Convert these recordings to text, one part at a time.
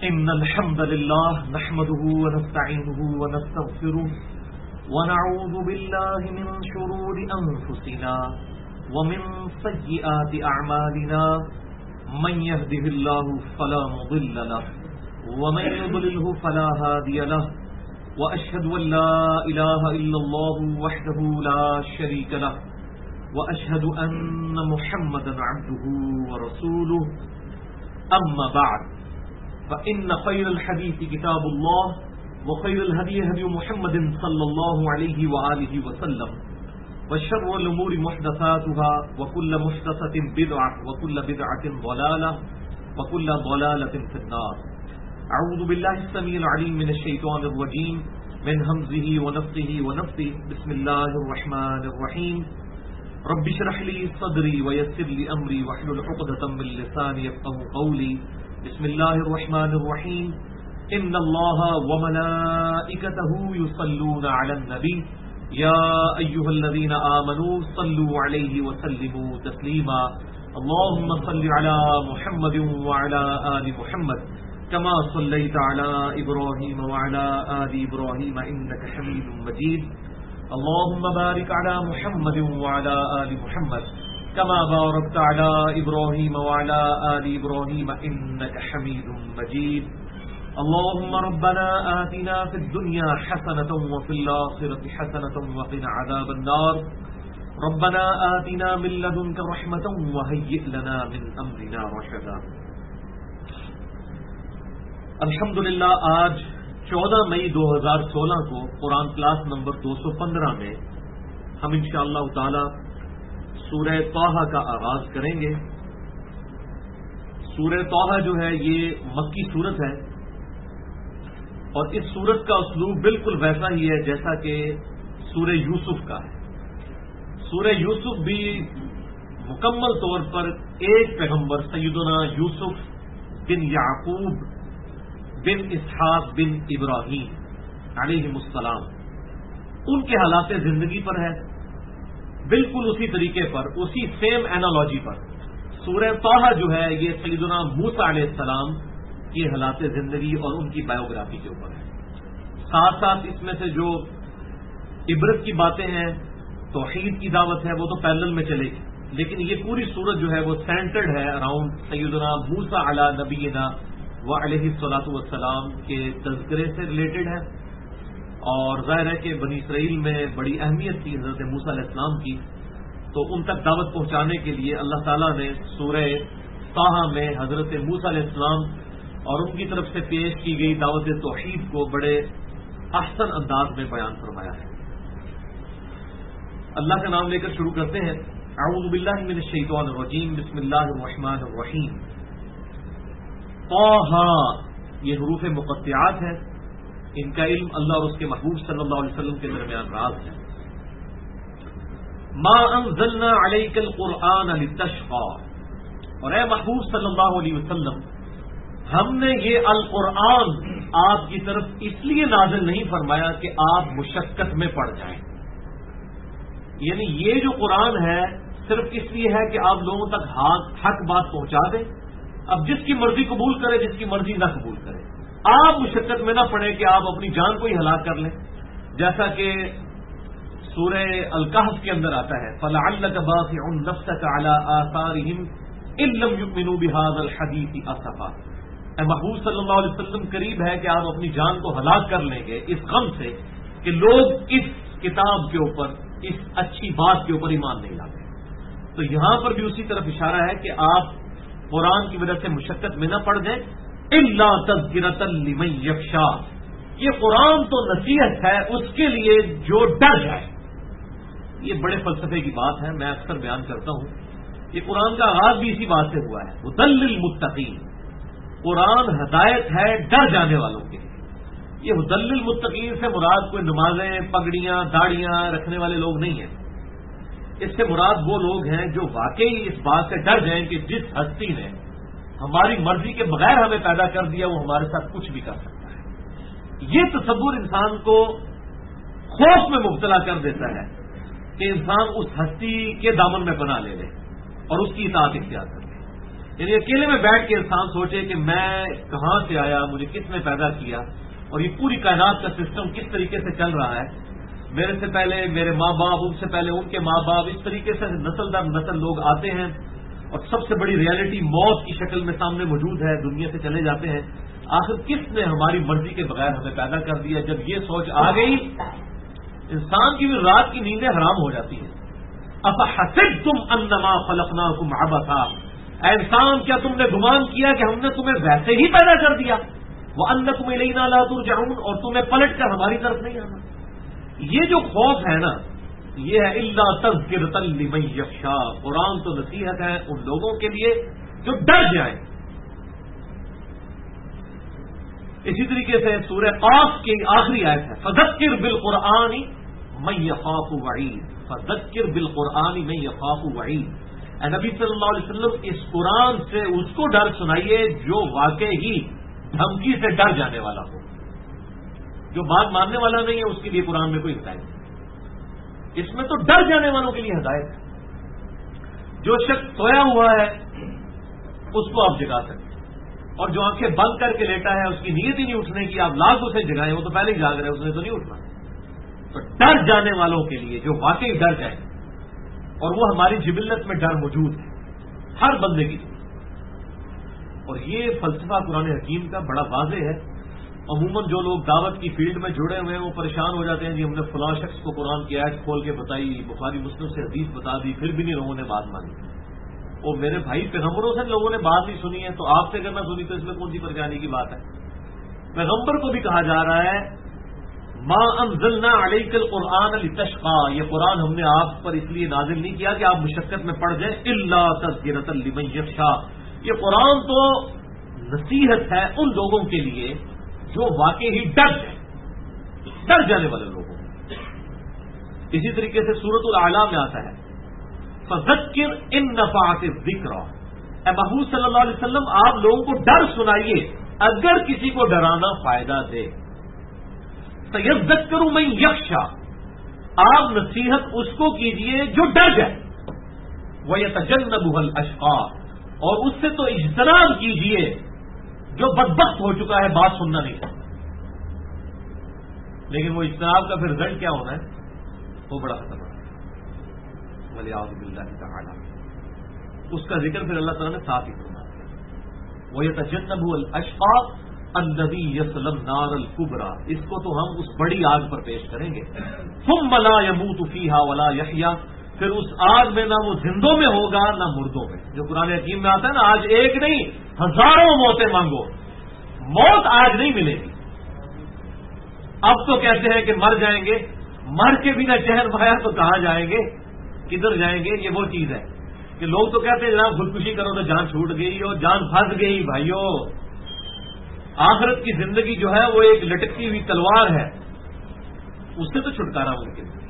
إن الحمد لله نحمده ونستعينه ونستغفره ونعوذ بالله من شرور أنفسنا ومن سيئات أعمالنا من يهده الله فلا مضل له ومن يضلله فلا هادي له وأشهد أن لا إله إلا الله وحده لا شريك له وأشهد أن محمدا عبده ورسوله أما بعد فإن خير الحديث كتاب الله وخير الهدي هدي محمد صلى الله عليه وآله وسلم وشر الأمور محدثاتها وكل محدثة بدعة وكل بدعة ضلالة وكل ضلالة في النار. أعوذ بالله السميع العليم من الشيطان الرجيم من همزه ونفثه ونفثه. بسم الله الرحمن الرحيم. رب اشرح لي صدري ويسر لي أمري واحلل عقدة من لساني يفقهوا قولي. بسم الله الرحمن الرحيم. إن الله وملائكته يصلون على النبي يا أيها الذين آمنوا صلوا عليه وسلموا تسليما. اللهم صل على محمد وعلى آل محمد كما صليت على إبراهيم وعلى آل إبراهيم إنك حميد مجيد. اللهم بارك على محمد وعلى آل محمد كما باركت على إبراهيم وعلى آل إبراهيم إنك حميد مجيد. اللهم ربنا آتنا في الدنيا حسنة وفي الآخرة حسنة وقنا عذاب النار. ربنا آتنا من لدنك رحمة وهيئ لنا من أمرنا رشدا. الحمدللہ آج 14 مئی 2016 کو قرآن کلاس نمبر 215 میں ہم انشاءاللہ تعالی سورہ طٰہٰ کا آغاز کریں گے. سورہ طٰہٰ جو ہے یہ مکی سورت ہے اور اس سورت کا اسلوب بالکل ویسا ہی ہے جیسا کہ سورہ یوسف کا ہے. سورہ یوسف بھی مکمل طور پر ایک پیغمبر سیدنا یوسف بن یعقوب بن اسحاق بن ابراہیم علیہم السلام ان کے حالات زندگی پر ہے. بالکل اسی طریقے پر اسی سیم اینالوجی پر سورہ طٰہٰ جو ہے یہ سیدنا موسیٰ علیہ السلام کی حالات زندگی اور ان کی بایوگرافی کے اوپر ہے. ساتھ ساتھ اس میں سے جو عبرت کی باتیں ہیں توحید کی دعوت ہے وہ تو پیرلل میں چلے گی، لیکن یہ پوری سورت جو ہے وہ سینٹرڈ ہے اراؤنڈ سیدنا موسیٰ علی نبینا و علیہ الصلاۃ والسلام کے تذکرے سے ریلیٹڈ ہے. اور ظاہر ہے کہ بنی اسرائیل میں بڑی اہمیت تھی حضرت موسیٰ علیہ السلام کی، تو ان تک دعوت پہنچانے کے لیے اللہ تعالیٰ نے سورہ طٰہٰ میں حضرت موسیٰ علیہ السلام اور ان کی طرف سے پیش کی گئی دعوت توحید کو بڑے احسن انداز میں بیان فرمایا ہے. اللہ کا نام لے کر شروع کرتے ہیں. اعوذ باللہ من الشیطان الرجیم. بسم اللہ الرحمن الرحیم. طٰہٰ یہ حروف مقطعات ہیں، ان کا علم اللہ اور اس کے محبوب صلی اللہ علیہ وسلم کے درمیان راز ہے. ما انزلنا علیک القرآن لتشقی، اور اے محبوب صلی اللہ علیہ وسلم ہم نے یہ القرآن آپ کی طرف اس لیے نازل نہیں فرمایا کہ آپ مشقت میں پڑ جائیں. یعنی یہ جو قرآن ہے صرف اس لیے ہے کہ آپ لوگوں تک حق بات پہنچا دیں. اب جس کی مرضی قبول کرے جس کی مرضی نہ قبول کرے، آپ مشقت میں نہ پڑے کہ آپ اپنی جان کو ہی ہلاک کر لیں. جیسا کہ سورہ الکہف کے اندر آتا ہے فَلَعَلَّكَ بَاخِعٌ نَفْسَكَ عَلَىٰ آثَارِهِمْ إِن لَّمْ يُؤْمِنُوا بِهَٰذَا الْحَدِيثِ أَسَفًا. اے محبوب صلی اللہ علیہ وسلم قریب ہے کہ آپ اپنی جان کو ہلاک کر لیں گے اس غم سے کہ لوگ اس کتاب کے اوپر اس اچھی بات کے اوپر ایمان نہیں لاتے. تو یہاں پر بھی اسی طرف اشارہ ہے کہ آپ قرآن کی وجہ سے مشقت میں نہ پڑ جائیں. إِلَّا تَذْكِرَةً لِمَن يَخْشَىٰ، یہ قرآن تو نصیحت ہے اس کے لیے جو ڈر جائے. یہ بڑے فلسفے کی بات ہے، میں اکثر بیان کرتا ہوں. یہ قرآن کا آغاز بھی اسی بات سے ہوا ہے. هُدًى لِّلْمُتَّقِينَ، قرآن ہدایت ہے ڈر جانے والوں کے لیے. یہ هُدًى لِّلْمُتَّقِينَ سے مراد کوئی نمازیں پگڑیاں داڑیاں رکھنے والے لوگ نہیں ہیں. اس سے مراد وہ لوگ ہیں جو واقعی اس بات سے ڈر جائیں کہ جس ہستی نے ہماری مرضی کے بغیر ہمیں پیدا کر دیا وہ ہمارے ساتھ کچھ بھی کر سکتا ہے. یہ تصور انسان کو خوف میں مبتلا کر دیتا ہے کہ انسان اس ہستی کے دامن میں پناہ لے لے اور اس کی اطاعت اختیار کر لے. یعنی اکیلے میں بیٹھ کے انسان سوچے کہ میں کہاں سے آیا، مجھے کس نے پیدا کیا، اور یہ پوری کائنات کا سسٹم کس طریقے سے چل رہا ہے. میرے سے پہلے میرے ماں باپ، ان سے پہلے ان کے ماں باپ، اس طریقے سے نسل در نسل لوگ آتے ہیں، اور سب سے بڑی ریالٹی موت کی شکل میں سامنے موجود ہے، دنیا سے چلے جاتے ہیں. آخر کس نے ہماری مرضی کے بغیر ہمیں پیدا کر دیا؟ جب یہ سوچ آ گئی، انسان کی بھی رات کی نیندیں حرام ہو جاتی ہیں. افحسبتم انما خلقناکم عبثا، اے انسان کیا تم نے گمان کیا کہ ہم نے تمہیں ویسے ہی پیدا کر دیا؟ وانکم الینا لا ترجعون، اور تمہیں پلٹ کر ہماری طرف نہیں آنا. یہ جو خوف ہے نا، یہ ہے الا تذکرۃ لمن یخشی. قرآن تو نصیحت ہے ان لوگوں کے لیے جو ڈر جائیں. اسی طریقے سے سورہ قاف کی آخری آیت ہے فذکر بالقرآن من یخاف وعید. فذکر بالقرآن من یخاف وعید. اے نبی صلی اللہ علیہ وسلم، اس قرآن سے اس کو ڈر سنائیے جو واقعی ہی دھمکی سے ڈر جانے والا ہو. جو بات ماننے والا نہیں ہے اس کے لیے قرآن میں کوئی ہدایت نہیں. اس میں تو ڈر جانے والوں کے لیے ہدایت ہے. جو شخص سویا ہوا ہے اس کو آپ جگا سکتے ہیں، اور جو آنکھیں بند کر کے لیٹا ہے اس کی نیت ہی نہیں اٹھنے کی، آپ لاکھ اسے جگائیں، وہ تو پہلے ہی جاگ رہے ہیں، اس نے تو نہیں اٹھنا. تو ڈر جانے والوں کے لیے جو واقعی ڈر جائیں، اور وہ ہماری جبلت میں ڈر موجود ہے ہر بندے کی. اور یہ فلسفہ قرآن حکیم کا بڑا واضح ہے. عموماً جو لوگ دعوت کی فیلڈ میں جڑے ہوئے ہیں وہ پریشان ہو جاتے ہیں، جی ہم نے فلاں شخص کو قرآن کی آیت کھول کے بتائی، بخاری مسلم سے حدیث بتا دی، پھر بھی نہیں لوگوں نے بات مانی. وہ میرے بھائی پیغمبروں سے لوگوں نے بات نہیں سنی ہے، تو آپ سے اگر نہ سنی تو اس میں کون سی پریشانی کی بات ہے؟ پیغمبر کو بھی کہا جا رہا ہے ما انزلنا علیک القرآن لتشقى، یہ قرآن ہم نے آپ پر اس لیے نازل نہیں کیا کہ آپ مشقت میں پڑ جائیں، الا تذکرۃ لمن یخشی. یہ قرآن تو نصیحت ہے ان لوگوں کے لیے جو واقعی ہی ڈر جانے والے لوگوں. اسی طریقے سے سورۃ الاعلی میں آتا ہے فذکر ان نفعت الذکر. اے محمود صلی اللہ علیہ وسلم، آپ لوگوں کو ڈر سنائیے اگر کسی کو ڈرانا فائدہ دے. سیذکر من یخشی، آپ نصیحت اس کو کیجئے جو ڈر جائے. ویتجنبها الاشقی، اور اس سے تو اجتناب کیجئے جو بدبخت ہو چکا ہے، بات سننا نہیں چاہتا. لیکن وہ اجتناب کا پھر رزلٹ کیا ہونا ہے وہ بڑا خطرناک ہے. ولیعوذ باللہ تعالی. اس کا ذکر پھر اللہ تعالیٰ نے ساتھ ہی فرمایا وَيَتَجَنَّبُهُ الْأَشْقَى الَّذِي يَصْلَى النَّارَ الْكُبْرَى. اس کو تو ہم اس بڑی آگ پر پیش کریں گے. ثُمَّ لَا يَمُوتُ فِيهَا وَلَا يَحْيَا، پھر اس آگ میں نہ وہ زندوں میں ہوگا نہ مردوں میں. جو قرآن حکیم میں آتا ہے نا، آج ایک نہیں ہزاروں موتیں مانگو، موت آج نہیں ملے گی. اب تو کہتے ہیں کہ مر جائیں گے، مر کے بھی نہ چہر پایا تو کہاں جائیں گے، کدھر جائیں گے. یہ وہ چیز ہے کہ لوگ تو کہتے ہیں جناب خودکشی کرو تو جان چھوٹ گئی اور جان پھنس گئی. بھائیو، آخرت کی زندگی جو ہے وہ ایک لٹکتی ہوئی تلوار ہے، اس سے تو چھٹکارا ممکن ہے.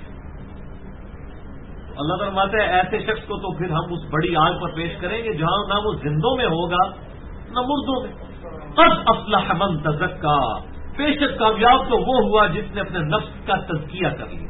اللہ تعالیٰ فرماتے ہیں ایسے شخص کو تو پھر ہم اس بڑی آگ پر پیش کریں گے جہاں نہ وہ زندوں میں ہوگا نہ مردوں میں. قد افلح من تزکا، بے شک کامیاب تو وہ ہوا جس نے اپنے نفس کا تزکیہ کر لیا.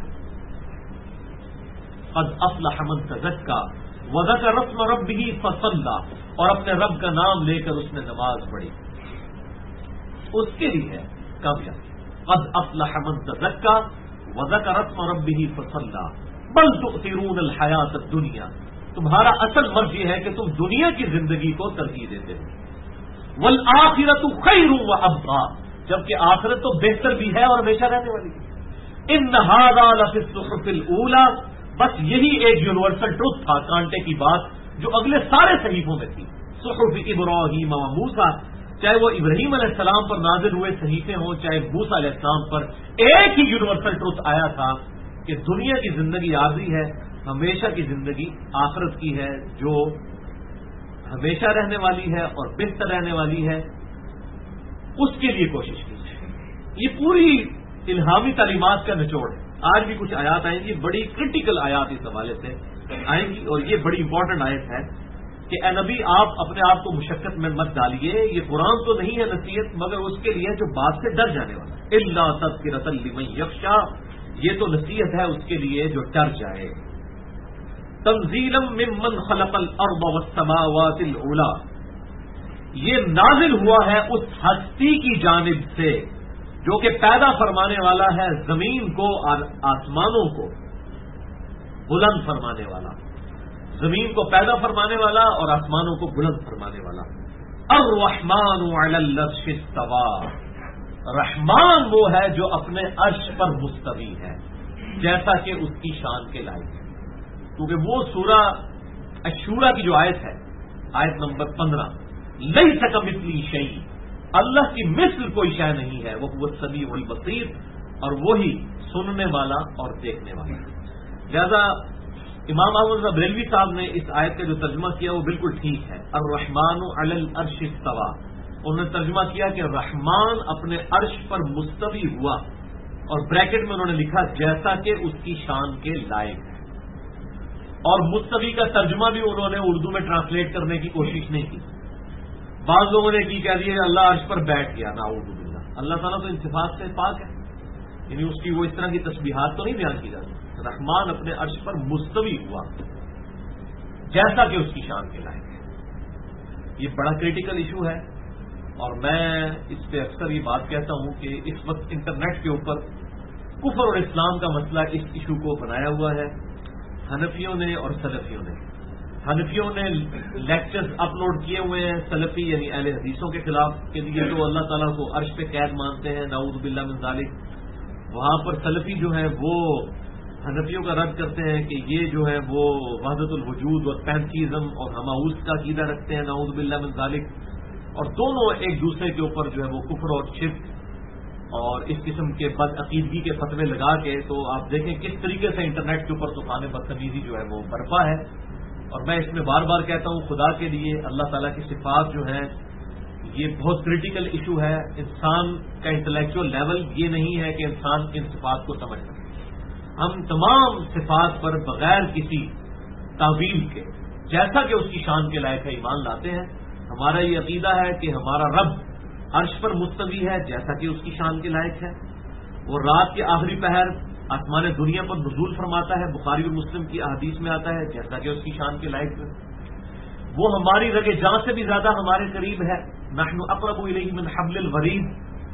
قد افلح من تزکا وذکر اسم ربہ فصلی، اور اپنے رب کا نام لے کر اس نے نماز پڑھی. اس کے لیے ہے کامیاب. قد افلح من تزکا وذکر اسم ربہ فصلی بل تؤثرون الحیات الدنیا. تمہارا اصل مرض یہ ہے کہ تم دنیا کی زندگی کو ترجیح دیتے ہو. والآخرۃ خیر وابقی، جبکہ آخرت تو بہتر بھی ہے اور ہمیشہ رہنے والی ہے. ان ھذا لفی الصحف الاولی، بس یہی ایک یونیورسل ٹروتھ تھا، کانٹے کی بات جو اگلے سارے صحیفوں میں تھی. صحف ابراہیم و موسیٰ، چاہے وہ ابراہیم علیہ السلام پر نازل ہوئے صحیفے ہوں چاہے موسیٰ علیہ السلام پر، ایک ہی یونیورسل ٹروتھ آیا تھا کہ دنیا کی زندگی عارضی ہے، ہمیشہ کی زندگی آخرت کی ہے جو ہمیشہ رہنے والی ہے اور بہتر رہنے والی ہے. اس کے لیے کوشش کیجیے. یہ پوری الہامی تعلیمات کا نچوڑ ہے. آج بھی کچھ آیات آئیں گی، بڑی کرٹیکل آیات اس حوالے سے آئیں گی، اور یہ بڑی امپورٹنٹ آیت ہے کہ اے نبی آپ اپنے آپ کو مشقت میں مت ڈالیے. یہ قرآن تو نہیں ہے نصیحت، مگر اس کے لیے جو بات سے ڈر جانے والا. الا تذکرۃ لمن یخشی، یہ تو نصیحت ہے اس کے لیے جو ڈر جائے. تنزیلا ممن خلق الارض والسماوات العلی، یہ نازل ہوا ہے اس ہستی کی جانب سے جو کہ پیدا فرمانے والا ہے زمین کو اور آسمانوں کو بلند فرمانے والا، زمین کو پیدا فرمانے والا اور آسمانوں کو بلند فرمانے والا۔ الرحمن علی العرش استوى، رحمان وہ ہے جو اپنے عرش پر مستوی ہے جیسا کہ اس کی شان کے لائق ہے، کیونکہ وہ سورہ الشورى کی جو آیت ہے، آیت نمبر 15، لیس کمثلہ شیء، اللہ کی مثل کوئی شے نہیں ہے، وہ السمیع البصیر، اور وہی سننے والا اور دیکھنے والا۔ لہذا امام احمد بریلوی صاحب نے اس آیت کا جو ترجمہ کیا وہ بالکل ٹھیک ہے، الرحمن علی العرش استوى، انہوں نے ترجمہ کیا کہ رحمان اپنے عرش پر مستوی ہوا، اور بریکٹ میں انہوں نے لکھا جیسا کہ اس کی شان کے لائق ہے۔ اور مستوی کا ترجمہ بھی انہوں نے اردو میں ٹرانسلیٹ کرنے کی کوشش نہیں کی۔ بعض لوگوں نے کی کہہ دیا اللہ عرش پر بیٹھ گیا، نعوذ باللہ، اللہ تعالیٰ تو ان صفات سے پاک ہے، یعنی اس کی وہ اس طرح کی تشبیہات تو نہیں بیان کی جاتی۔ رحمان اپنے عرش پر مستوی ہوا جیسا کہ اس کی شان کے لائق ہے۔ یہ بڑا کریٹیکل ایشو ہے، اور میں اس پہ اکثر یہ بات کہتا ہوں کہ اس وقت انٹرنیٹ کے اوپر کفر اور اسلام کا مسئلہ اس ایشو کو بنایا ہوا ہے حنفیوں نے اور سلفیوں نے۔ حنفیوں نے لیکچرز اپلوڈ کیے ہوئے ہیں سلفی یعنی اہل حدیثوں کے خلاف کہ یہ جو اللہ تعالیٰ کو عرش پہ قید مانتے ہیں، نعوذ باللہ من ذالک، وہاں پر سلفی جو ہیں وہ حنفیوں کا رد کرتے ہیں کہ یہ جو ہے وہ وحدت الوجود اور پینتھیزم اور ہماؤس کا عقیدہ رکھتے ہیں، نعوذ باللہ من ذالک، اور دونوں ایک دوسرے کے اوپر جو ہے وہ کفر اور شرک اور اس قسم کے بد عقیدگی کے فتوے لگا کے، تو آپ دیکھیں کس طریقے سے انٹرنیٹ کے اوپر طوفان بدتمیزی جو ہے وہ برپا ہے۔ اور میں اس میں بار بار کہتا ہوں خدا کے لیے اللہ تعالیٰ کی صفات جو ہیں یہ بہت کریٹیکل ایشو ہے۔ انسان کا انٹلیکچوئل لیول یہ نہیں ہے کہ انسان ان صفات کو سمجھ سکے۔ ہم تمام صفات پر بغیر کسی تعویل کے جیسا کہ اس کی شان کے لائق ہے ایمان لاتے ہیں۔ ہمارا یہ عقیدہ ہے کہ ہمارا رب عرش پر مستوی ہے جیسا کہ اس کی شان کے لائق ہے۔ وہ رات کے آخری پہر آسمان دنیا پر نزول فرماتا ہے، بخاری اور مسلم کی احادیث میں آتا ہے جیسا کہ اس کی شان کے لائق ہے۔ وہ ہماری رگ جان سے بھی زیادہ ہمارے قریب ہے، نحن اقرب الیہ من حبل الورید،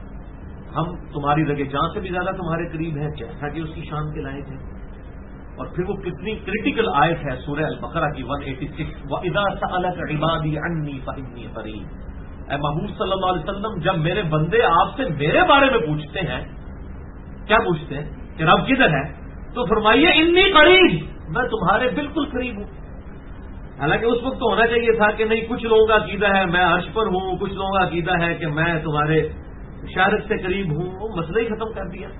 ہم تمہاری رگ جان سے بھی زیادہ تمہارے قریب ہے جیسا کہ اس کی شان کے لائق ہے۔ اور پھر وہ کتنی کریٹیکل آیت ہے سورہ البقرہ کی 186، وَإِذَا سَأَلَكَ عِبَادِي عَنِّي فَإِنِّي قَرِيبٌ۔ اے محمود صلی اللہ علیہ وسلم جب میرے بندے آپ سے میرے بارے میں پوچھتے ہیں، کیا پوچھتے ہیں کہ رب کدھر ہے، تو فرمائیے انی قریب، میں تمہارے بالکل قریب ہوں۔ حالانکہ اس وقت تو ہونا چاہیے تھا کہ نہیں، کچھ لوگوں کا عقیدہ ہے میں عرش پر ہوں، کچھ لوگوں کا عقیدہ ہے کہ میں تمہارے شارک سے قریب ہوں، وہ مسئلہ ہی ختم کر دیا۔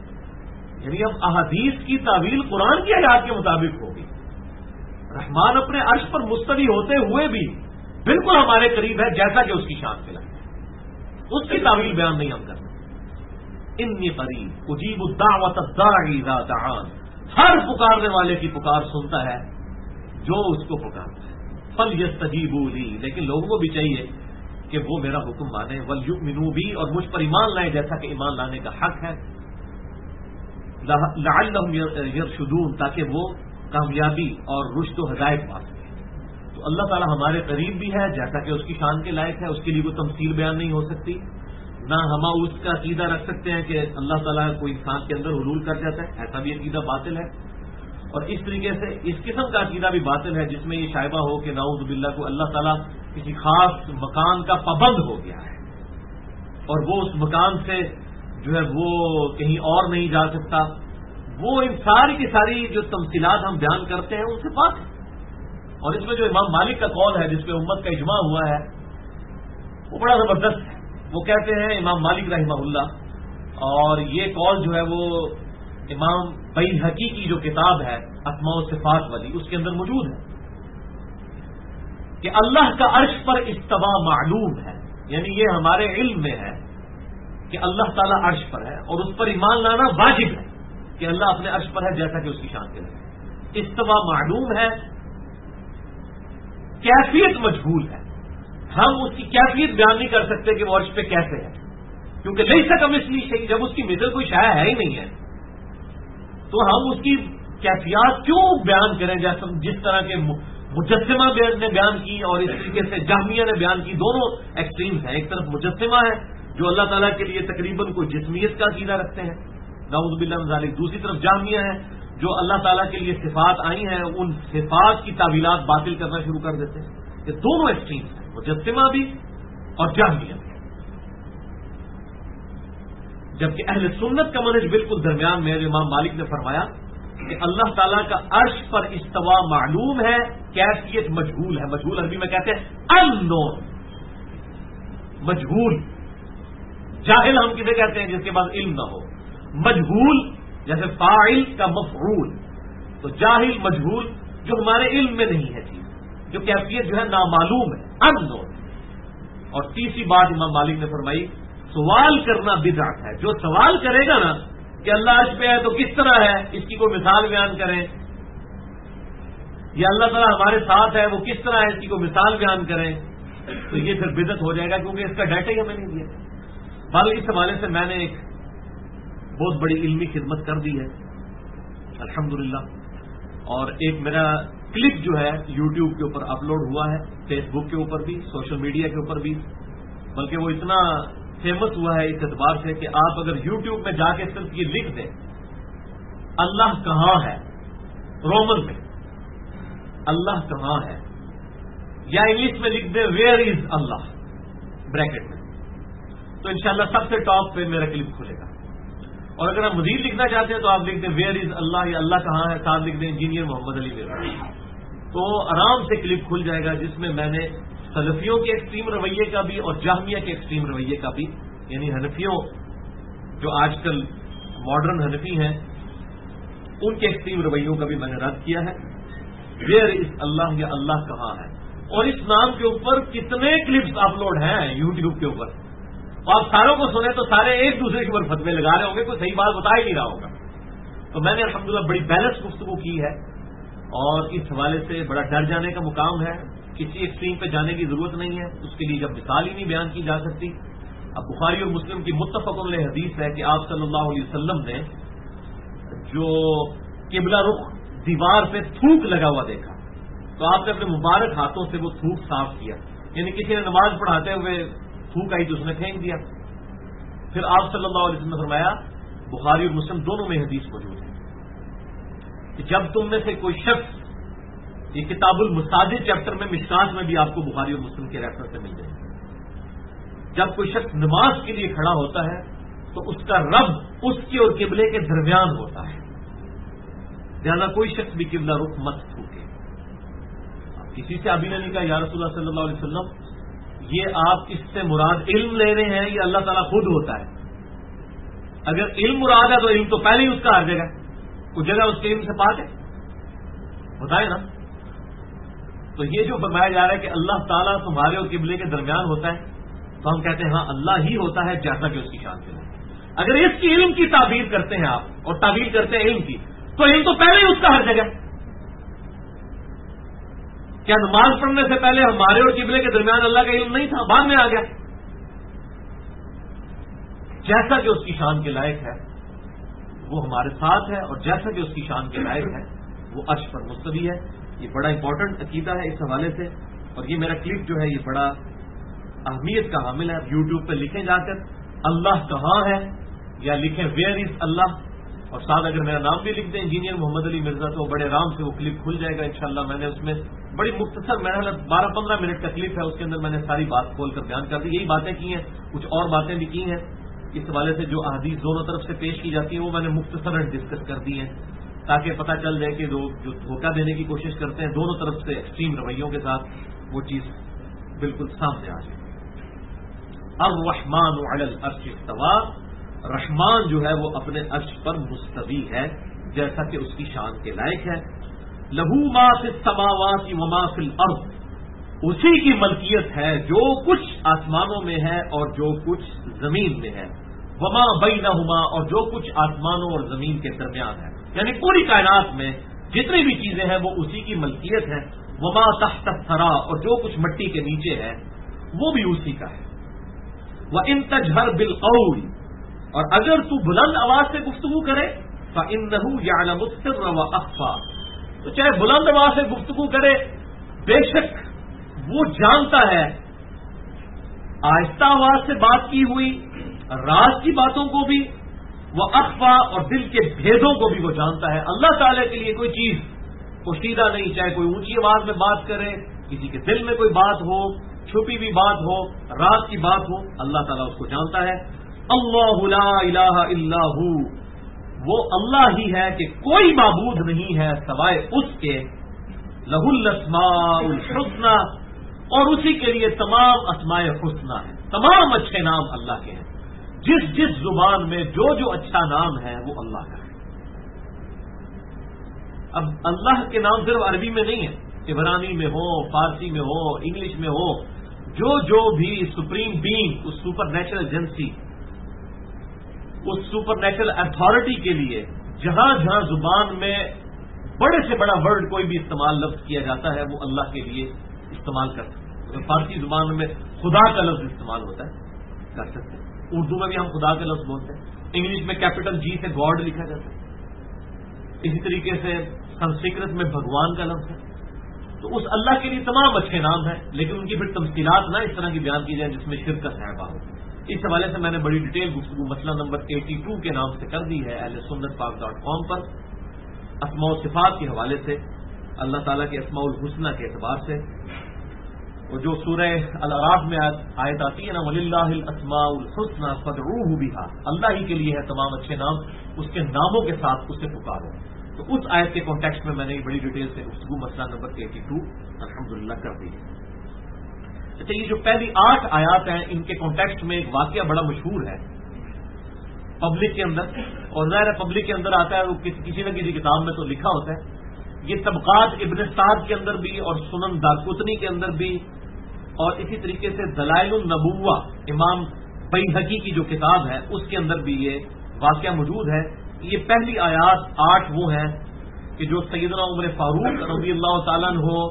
یعنی اب احادیث کی تعویل قرآن کی آیات کے مطابق ہوگی۔ رحمان اپنے عرش پر مستوی ہوتے ہوئے بھی بالکل ہمارے قریب ہے جیسا کہ اس کی شان کے لائق، اس کی تعویل بیان نہیں ہم کرتے۔ انی قریب اجیب الدعوۃ الداعی اذا دعان، ہر پکارنے والے کی پکار سنتا ہے جو اس کو پکارتا ہے۔ فلیستجیبوا لی، لیکن لوگوں کو بھی چاہیے کہ وہ میرا حکم مانیں، ولیؤمنوا بی، اور مجھ پر ایمان لائیں جیسا کہ ایمان لانے کا حق ہے، لعلہم یرشدون، تاکہ وہ کامیابی اور رشد و ہدایت پا سکیں۔ تو اللہ تعالیٰ ہمارے قریب بھی ہے جیسا کہ اس کی شان کے لائق ہے، اس کے لیے کوئی تمثیل بیان نہیں ہو سکتی۔ نہ ہم اس کا عقیدہ رکھ سکتے ہیں کہ اللہ تعالیٰ کوئی انسان کے اندر حلول کر جاتا ہے، ایسا بھی عقیدہ باطل ہے۔ اور اس طریقے سے اس قسم کا عقیدہ بھی باطل ہے جس میں یہ شائبہ ہو کہ نعوذ باللہ کو اللہ تعالیٰ کسی خاص مکان کا پابند ہو گیا ہے اور وہ اس مکان سے جو ہے وہ کہیں اور نہیں جا سکتا۔ وہ ان ساری کی ساری جو تمثیلات ہم بیان کرتے ہیں ان سے پاک ہے۔ اور اس میں جو امام مالک کا قول ہے جس پہ امت کا اجماع ہوا ہے وہ بڑا زبردست ہے۔ وہ کہتے ہیں امام مالک رحمہ اللہ، اور یہ قول جو ہے وہ امام بیہقی کی جو کتاب ہے اسماء و صفات والی اس کے اندر موجود ہے کہ اللہ کا عرش پر استوا معلوم ہے، یعنی یہ ہمارے علم میں ہے کہ اللہ تعالیٰ عرش پر ہے، اور اس پر ایمان لانا واجب ہے کہ اللہ اپنے عرش پر ہے جیسا کہ اس کی شان کے لگے۔ استوا معلوم ہے، کیفیت مجہول ہے، ہم اس کی کیفیت بیان نہیں کر سکتے کہ وہ عرش پہ کیسے ہے، کیونکہ لیس کمثلہ شیء، جب اس کی مثل کوئی شے ہے ہی نہیں ہے تو ہم اس کی کیفیات کیوں بیان کریں جس طرح کے مجسمہ نے بیان کی اور اس طریقے سے جہمیہ نے بیان کی. دونوں ایکسٹریمز ہیں. ایک طرف مجسمہ ہے جو اللہ تعالیٰ کے لیے تقریباً کوئی جسمیت کا عقیدہ رکھتے ہیں, نعوذ باللہ من ذالک. دوسری طرف جہمیہ ہے جو اللہ تعالیٰ کے لیے صفات آئی ہیں ان صفات کی تعویلات باطل کرنا شروع کر دیتے ہیں. یہ دونوں ایکسٹریمز ہیں, مجسمہ بھی اور جہمیہ بھی. جبکہ اہل سنت کا منہج بالکل درمیان میں. امام مالک نے فرمایا کہ اللہ تعالیٰ کا عرش پر استوا معلوم ہے, کیفیت مجہول ہے. مجہول عربی میں کہتے ہیں انون, مجہول. جاہل ہم کسے کہتے ہیں؟ جس کے پاس علم نہ ہو. مجہول جیسے فاعل کا مفعول. تو جاہل مجہول جو ہمارے علم میں نہیں ہے چیز, جو کیفیت جو ہے نامعلوم ہے, انون. اور تیسری بات امام مالک نے فرمائی سوال کرنا بدعت ہے. جو سوال کرے گا نا کہ اللہ عرش پہ ہے تو کس طرح ہے, اس کی کوئی مثال بیان کریں, یا اللہ تعالیٰ ہمارے ساتھ ہے وہ کس طرح ہے, اس کی کوئی مثال بیان کریں, تو یہ پھر بدعت ہو جائے گا, کیونکہ اس کا ڈیٹا ہی ہمیں نہیں دیا. بل اس حوالے سے میں نے ایک بہت بڑی علمی خدمت کر دی ہے الحمدللہ. اور ایک میرا کلپ جو ہے یوٹیوب کے اوپر اپلوڈ ہوا ہے, فیس بک کے اوپر بھی, سوشل میڈیا کے اوپر بھی. بلکہ وہ اتنا فیمس ہوا ہے اس اعتبار سے کہ آپ اگر یوٹیوب میں جا کے صرف یہ لکھ دیں اللہ کہاں ہے رومن میں, اللہ کہاں ہے, یا انگلش میں لکھ دیں ویئر از اللہ بریکٹ میں, تو انشاءاللہ سب سے ٹاپ پہ میرا کلپ کھلے گا. اور اگر آپ مزید لکھنا چاہتے ہیں تو آپ لکھ دیں ویئر از اللہ, یا اللہ کہاں ہے, ساتھ لکھ دیں انجینئر محمد علی مرزا, تو آرام سے کلپ کھل جائے گا جس میں میں نے سلفیوں کے ایکسٹریم رویے کا بھی اور جہمیہ کے ایکسٹریم رویے کا بھی, یعنی حنفیوں جو آج کل ماڈرن حنفی ہیں ان کے ایکسٹریم رویوں کا بھی میں نے رد کیا ہے. ویئر از اللہ, یا اللہ کہاں ہے. اور اس نام کے اوپر کتنے کلپس اپلوڈ ہیں یوٹیوب کے اوپر, آپ ساروں کو سنیں تو سارے ایک دوسرے کے اوپر فتوے لگا رہے ہوں گے, کوئی صحیح بات بتا ہی نہیں رہا ہوگا. تو میں نے الحمدللہ بڑی بیلنس گفتگو کی ہے, اور اس حوالے سے بڑا ڈر جانے کا مقام ہے. کسی ایکسٹریم پہ جانے کی ضرورت نہیں ہے, اس کے لیے جب مثال ہی نہیں بیان کی جا سکتی. اب بخاری اور مسلم کی متفق علیہ حدیث ہے کہ آپ صلی اللہ علیہ وسلم نے جو قبلہ رخ دیوار پہ تھوک لگا ہوا دیکھا تو آپ نے اپنے مبارک ہاتھوں سے وہ تھوک صاف کیا, یعنی کسی نے نماز پڑھاتے ہوئے تھوک آئی تو اس نے پھینک دیا. پھر آپ صلی اللہ علیہ وسلم نے فرمایا, بخاری اور مسلم دونوں میں حدیث موجود ہے, کہ جب تم میں سے کوئی شخص, یہ کتاب المساجد چیپٹر میں مشکات میں بھی آپ کو بخاری اور مسلم کے ریفرنس سے مل جائے گا, جب کوئی شخص نماز کے لیے کھڑا ہوتا ہے تو اس کا رب اس کے اور قبلے کے درمیان ہوتا ہے, لہذا کوئی شخص بھی قبلہ رخ مت تھوکے. اب کسی سے ابھی نے نہیں کہا یا رسول اللہ صلی اللہ علیہ وسلم یہ آپ اس سے مراد علم لے رہے ہیں یا اللہ تعالیٰ خود ہوتا ہے؟ اگر علم مراد ہے تو علم تو پہلے ہی اس کا ہر جگہ, کوئی جگہ اس کے علم سے پاک ہے, بتائے نا. تو یہ جو فرمایا جا رہا ہے کہ اللہ تعالیٰ تمہارے اور قبلے کے درمیان ہوتا ہے, تو ہم کہتے ہیں ہاں اللہ ہی ہوتا ہے جیسا کہ اس کی شان سے ہے. اگر اس کی علم کی تعبیر کرتے ہیں آپ, اور تعبیر کرتے ہیں علم کی, تو علم تو پہلے ہی اس کا ہر جگہ. کیا نماز پڑھنے سے پہلے ہمارے اور قبلے کے درمیان اللہ کا علم نہیں تھا, بعد میں آ گیا؟ جیسا کہ اس کی شان کے لائق ہے وہ ہمارے ساتھ ہے, اور جیسا کہ اس کی شان کے لائق ہے وہ عرش پر مستوی ہے. یہ بڑا امپورٹنٹ عقیدہ ہے اس حوالے سے, اور یہ میرا کلپ جو ہے یہ بڑا اہمیت کا حامل ہے. یوٹیوب پہ لکھیں جا کر اللہ کہاں ہے, یا لکھیں ویئر از اللہ, اور ساتھ اگر میرا نام بھی لکھ دیں انجینئر محمد علی مرزا, تو بڑے آرام سے وہ کلپ کھل جائے گا انشاءاللہ. میں نے اس میں بڑی مختصر, میرا 12-15 منٹ کا کلپ ہے, اس کے اندر میں نے ساری بات کھول کر بیان کر دی. یہی باتیں کی ہیں, کچھ اور باتیں بھی کی ہیں. اس حوالے سے جو احادیث دونوں طرف سے پیش کی جاتی ہیں وہ میں نے مختصر ڈسکس کر دی ہیں, تاکہ پتہ چل جائے کہ جو دھوکہ دینے کی کوشش کرتے ہیں دونوں طرف سے ایکسٹریم رویوں کے ساتھ, وہ چیز بالکل سامنے آ جائے. الرحمن علی العرش استوى, رحمان جو ہے وہ اپنے عرش پر مستوی ہے جیسا کہ اس کی شان کے لائق ہے. لہو ما فی السماوات وما فی الارض, اسی کی ملکیت ہے جو کچھ آسمانوں میں ہے اور جو کچھ زمین میں ہے. وما بینہما, اور جو کچھ آسمانوں اور زمین کے درمیان ہے, یعنی پوری کائنات میں جتنی بھی چیزیں ہیں وہ اسی کی ملکیت ہے. وما تحت الثری, اور جو کچھ مٹی کے نیچے ہے وہ بھی اسی کا ہے. وَإِن تَجْهَرْ بِالْقَوْلِ, اور اگر تو بلند آواز سے گفتگو کرے, فَإِنَّهُ يَعْلَمُ السِّرَّ وَأَخْفَى, تو چاہے بلند آواز سے گفتگو کرے بے شک وہ جانتا ہے، آہستہ آواز سے بات کی ہوئی راز کی باتوں کو بھی، وہ اخفا اور دل کے بھیدوں کو بھی وہ جانتا ہے۔ اللہ تعالیٰ کے لیے کوئی چیز پوشیدہ نہیں، چاہے کوئی اونچی آواز میں بات کرے، کسی کے دل میں کوئی بات ہو، چھپی ہوئی بات ہو، راز کی بات ہو، اللہ تعالیٰ اس کو جانتا ہے۔ اللہ لا الہ الا ہو، وہ اللہ ہی ہے کہ کوئی معبود نہیں ہے سوائے اس کے، لہ الاسماء الحسنی، اور اسی کے لیے تمام اسماء حسنی ہیں، تمام اچھے نام اللہ کے ہیں۔ جس جس زبان میں جو جو اچھا نام ہے وہ اللہ کا ہے۔ اب اللہ کے نام صرف عربی میں نہیں ہے، عبرانی میں ہو، فارسی میں ہو، انگلش میں ہو، جو بھی سپریم بینگ، اس سپر نیچرل ایجنسی، اس سپر نیچرل اتھارٹی کے لیے جہاں جہاں زبان میں بڑے سے بڑا ورڈ کوئی بھی استعمال لفظ کیا جاتا ہے وہ اللہ کے لیے استعمال کر سکتے ہیں۔ فارسی زبان میں خدا کا لفظ استعمال ہوتا ہے، کر سکتے ہیں۔ اردو میں بھی ہم خدا کا لفظ بولتے ہیں، انگلش میں کیپٹل جی سے گاڈ لکھا جاتا ہے، اسی طریقے سے سنسکرت میں بھگوان کا لفظ ہے۔ تو اس اللہ کے لیے تمام اچھے نام ہیں، لیکن ان کی پھر تمثیلات نہ اس طرح کی بیان کی جائیں جس میں شرک کا صحابہ ہو۔ اس حوالے سے میں نے بڑی ڈیٹیل گفتگو مسئلہ نمبر 82 کے نام سے کر دی ہے ahlsunnatpak.com پر، اسماء و صفات کے حوالے سے، اللہ تعالیٰ کے اسماء الحسنی کے اعتبار سے، اور جو سورہ الاعراف میں آیت آتی ہے نا، وَلِلَّهِ الْأَسْمَاءُ الْحُسْنَى فَادْعُوهُ بِهَا، اللہ ہی کے لیے ہے تمام اچھے نام، اس کے ناموں کے ساتھ اسے پکارو۔ تو اس آیت کے کانٹیکسٹ میں میں نے بڑی ڈیٹیل سے گفتگو مسئلہ نمبر 82 الحمدللہ کر دی ہے۔ اچھا، یہ جو پہلی 8 آیات ہیں ان کے کانٹیکسٹ میں ایک واقعہ بڑا مشہور ہے پبلک کے اندر، اور ظاہر پبلک کے اندر آتا ہے، وہ کسی نہ کسی کتاب میں تو لکھا ہوتا ہے۔ یہ طبقات ابن سعد کے اندر بھی اور سنن دارقطنی کے اندر بھی، اور اسی طریقے سے دلائل النبوہ امام بیہقی کی جو کتاب ہے اس کے اندر بھی یہ واقعہ موجود ہے۔ یہ پہلی آیات 8 وہ ہیں کہ جو سیدنا عمر فاروق رضی اللہ تعالیٰ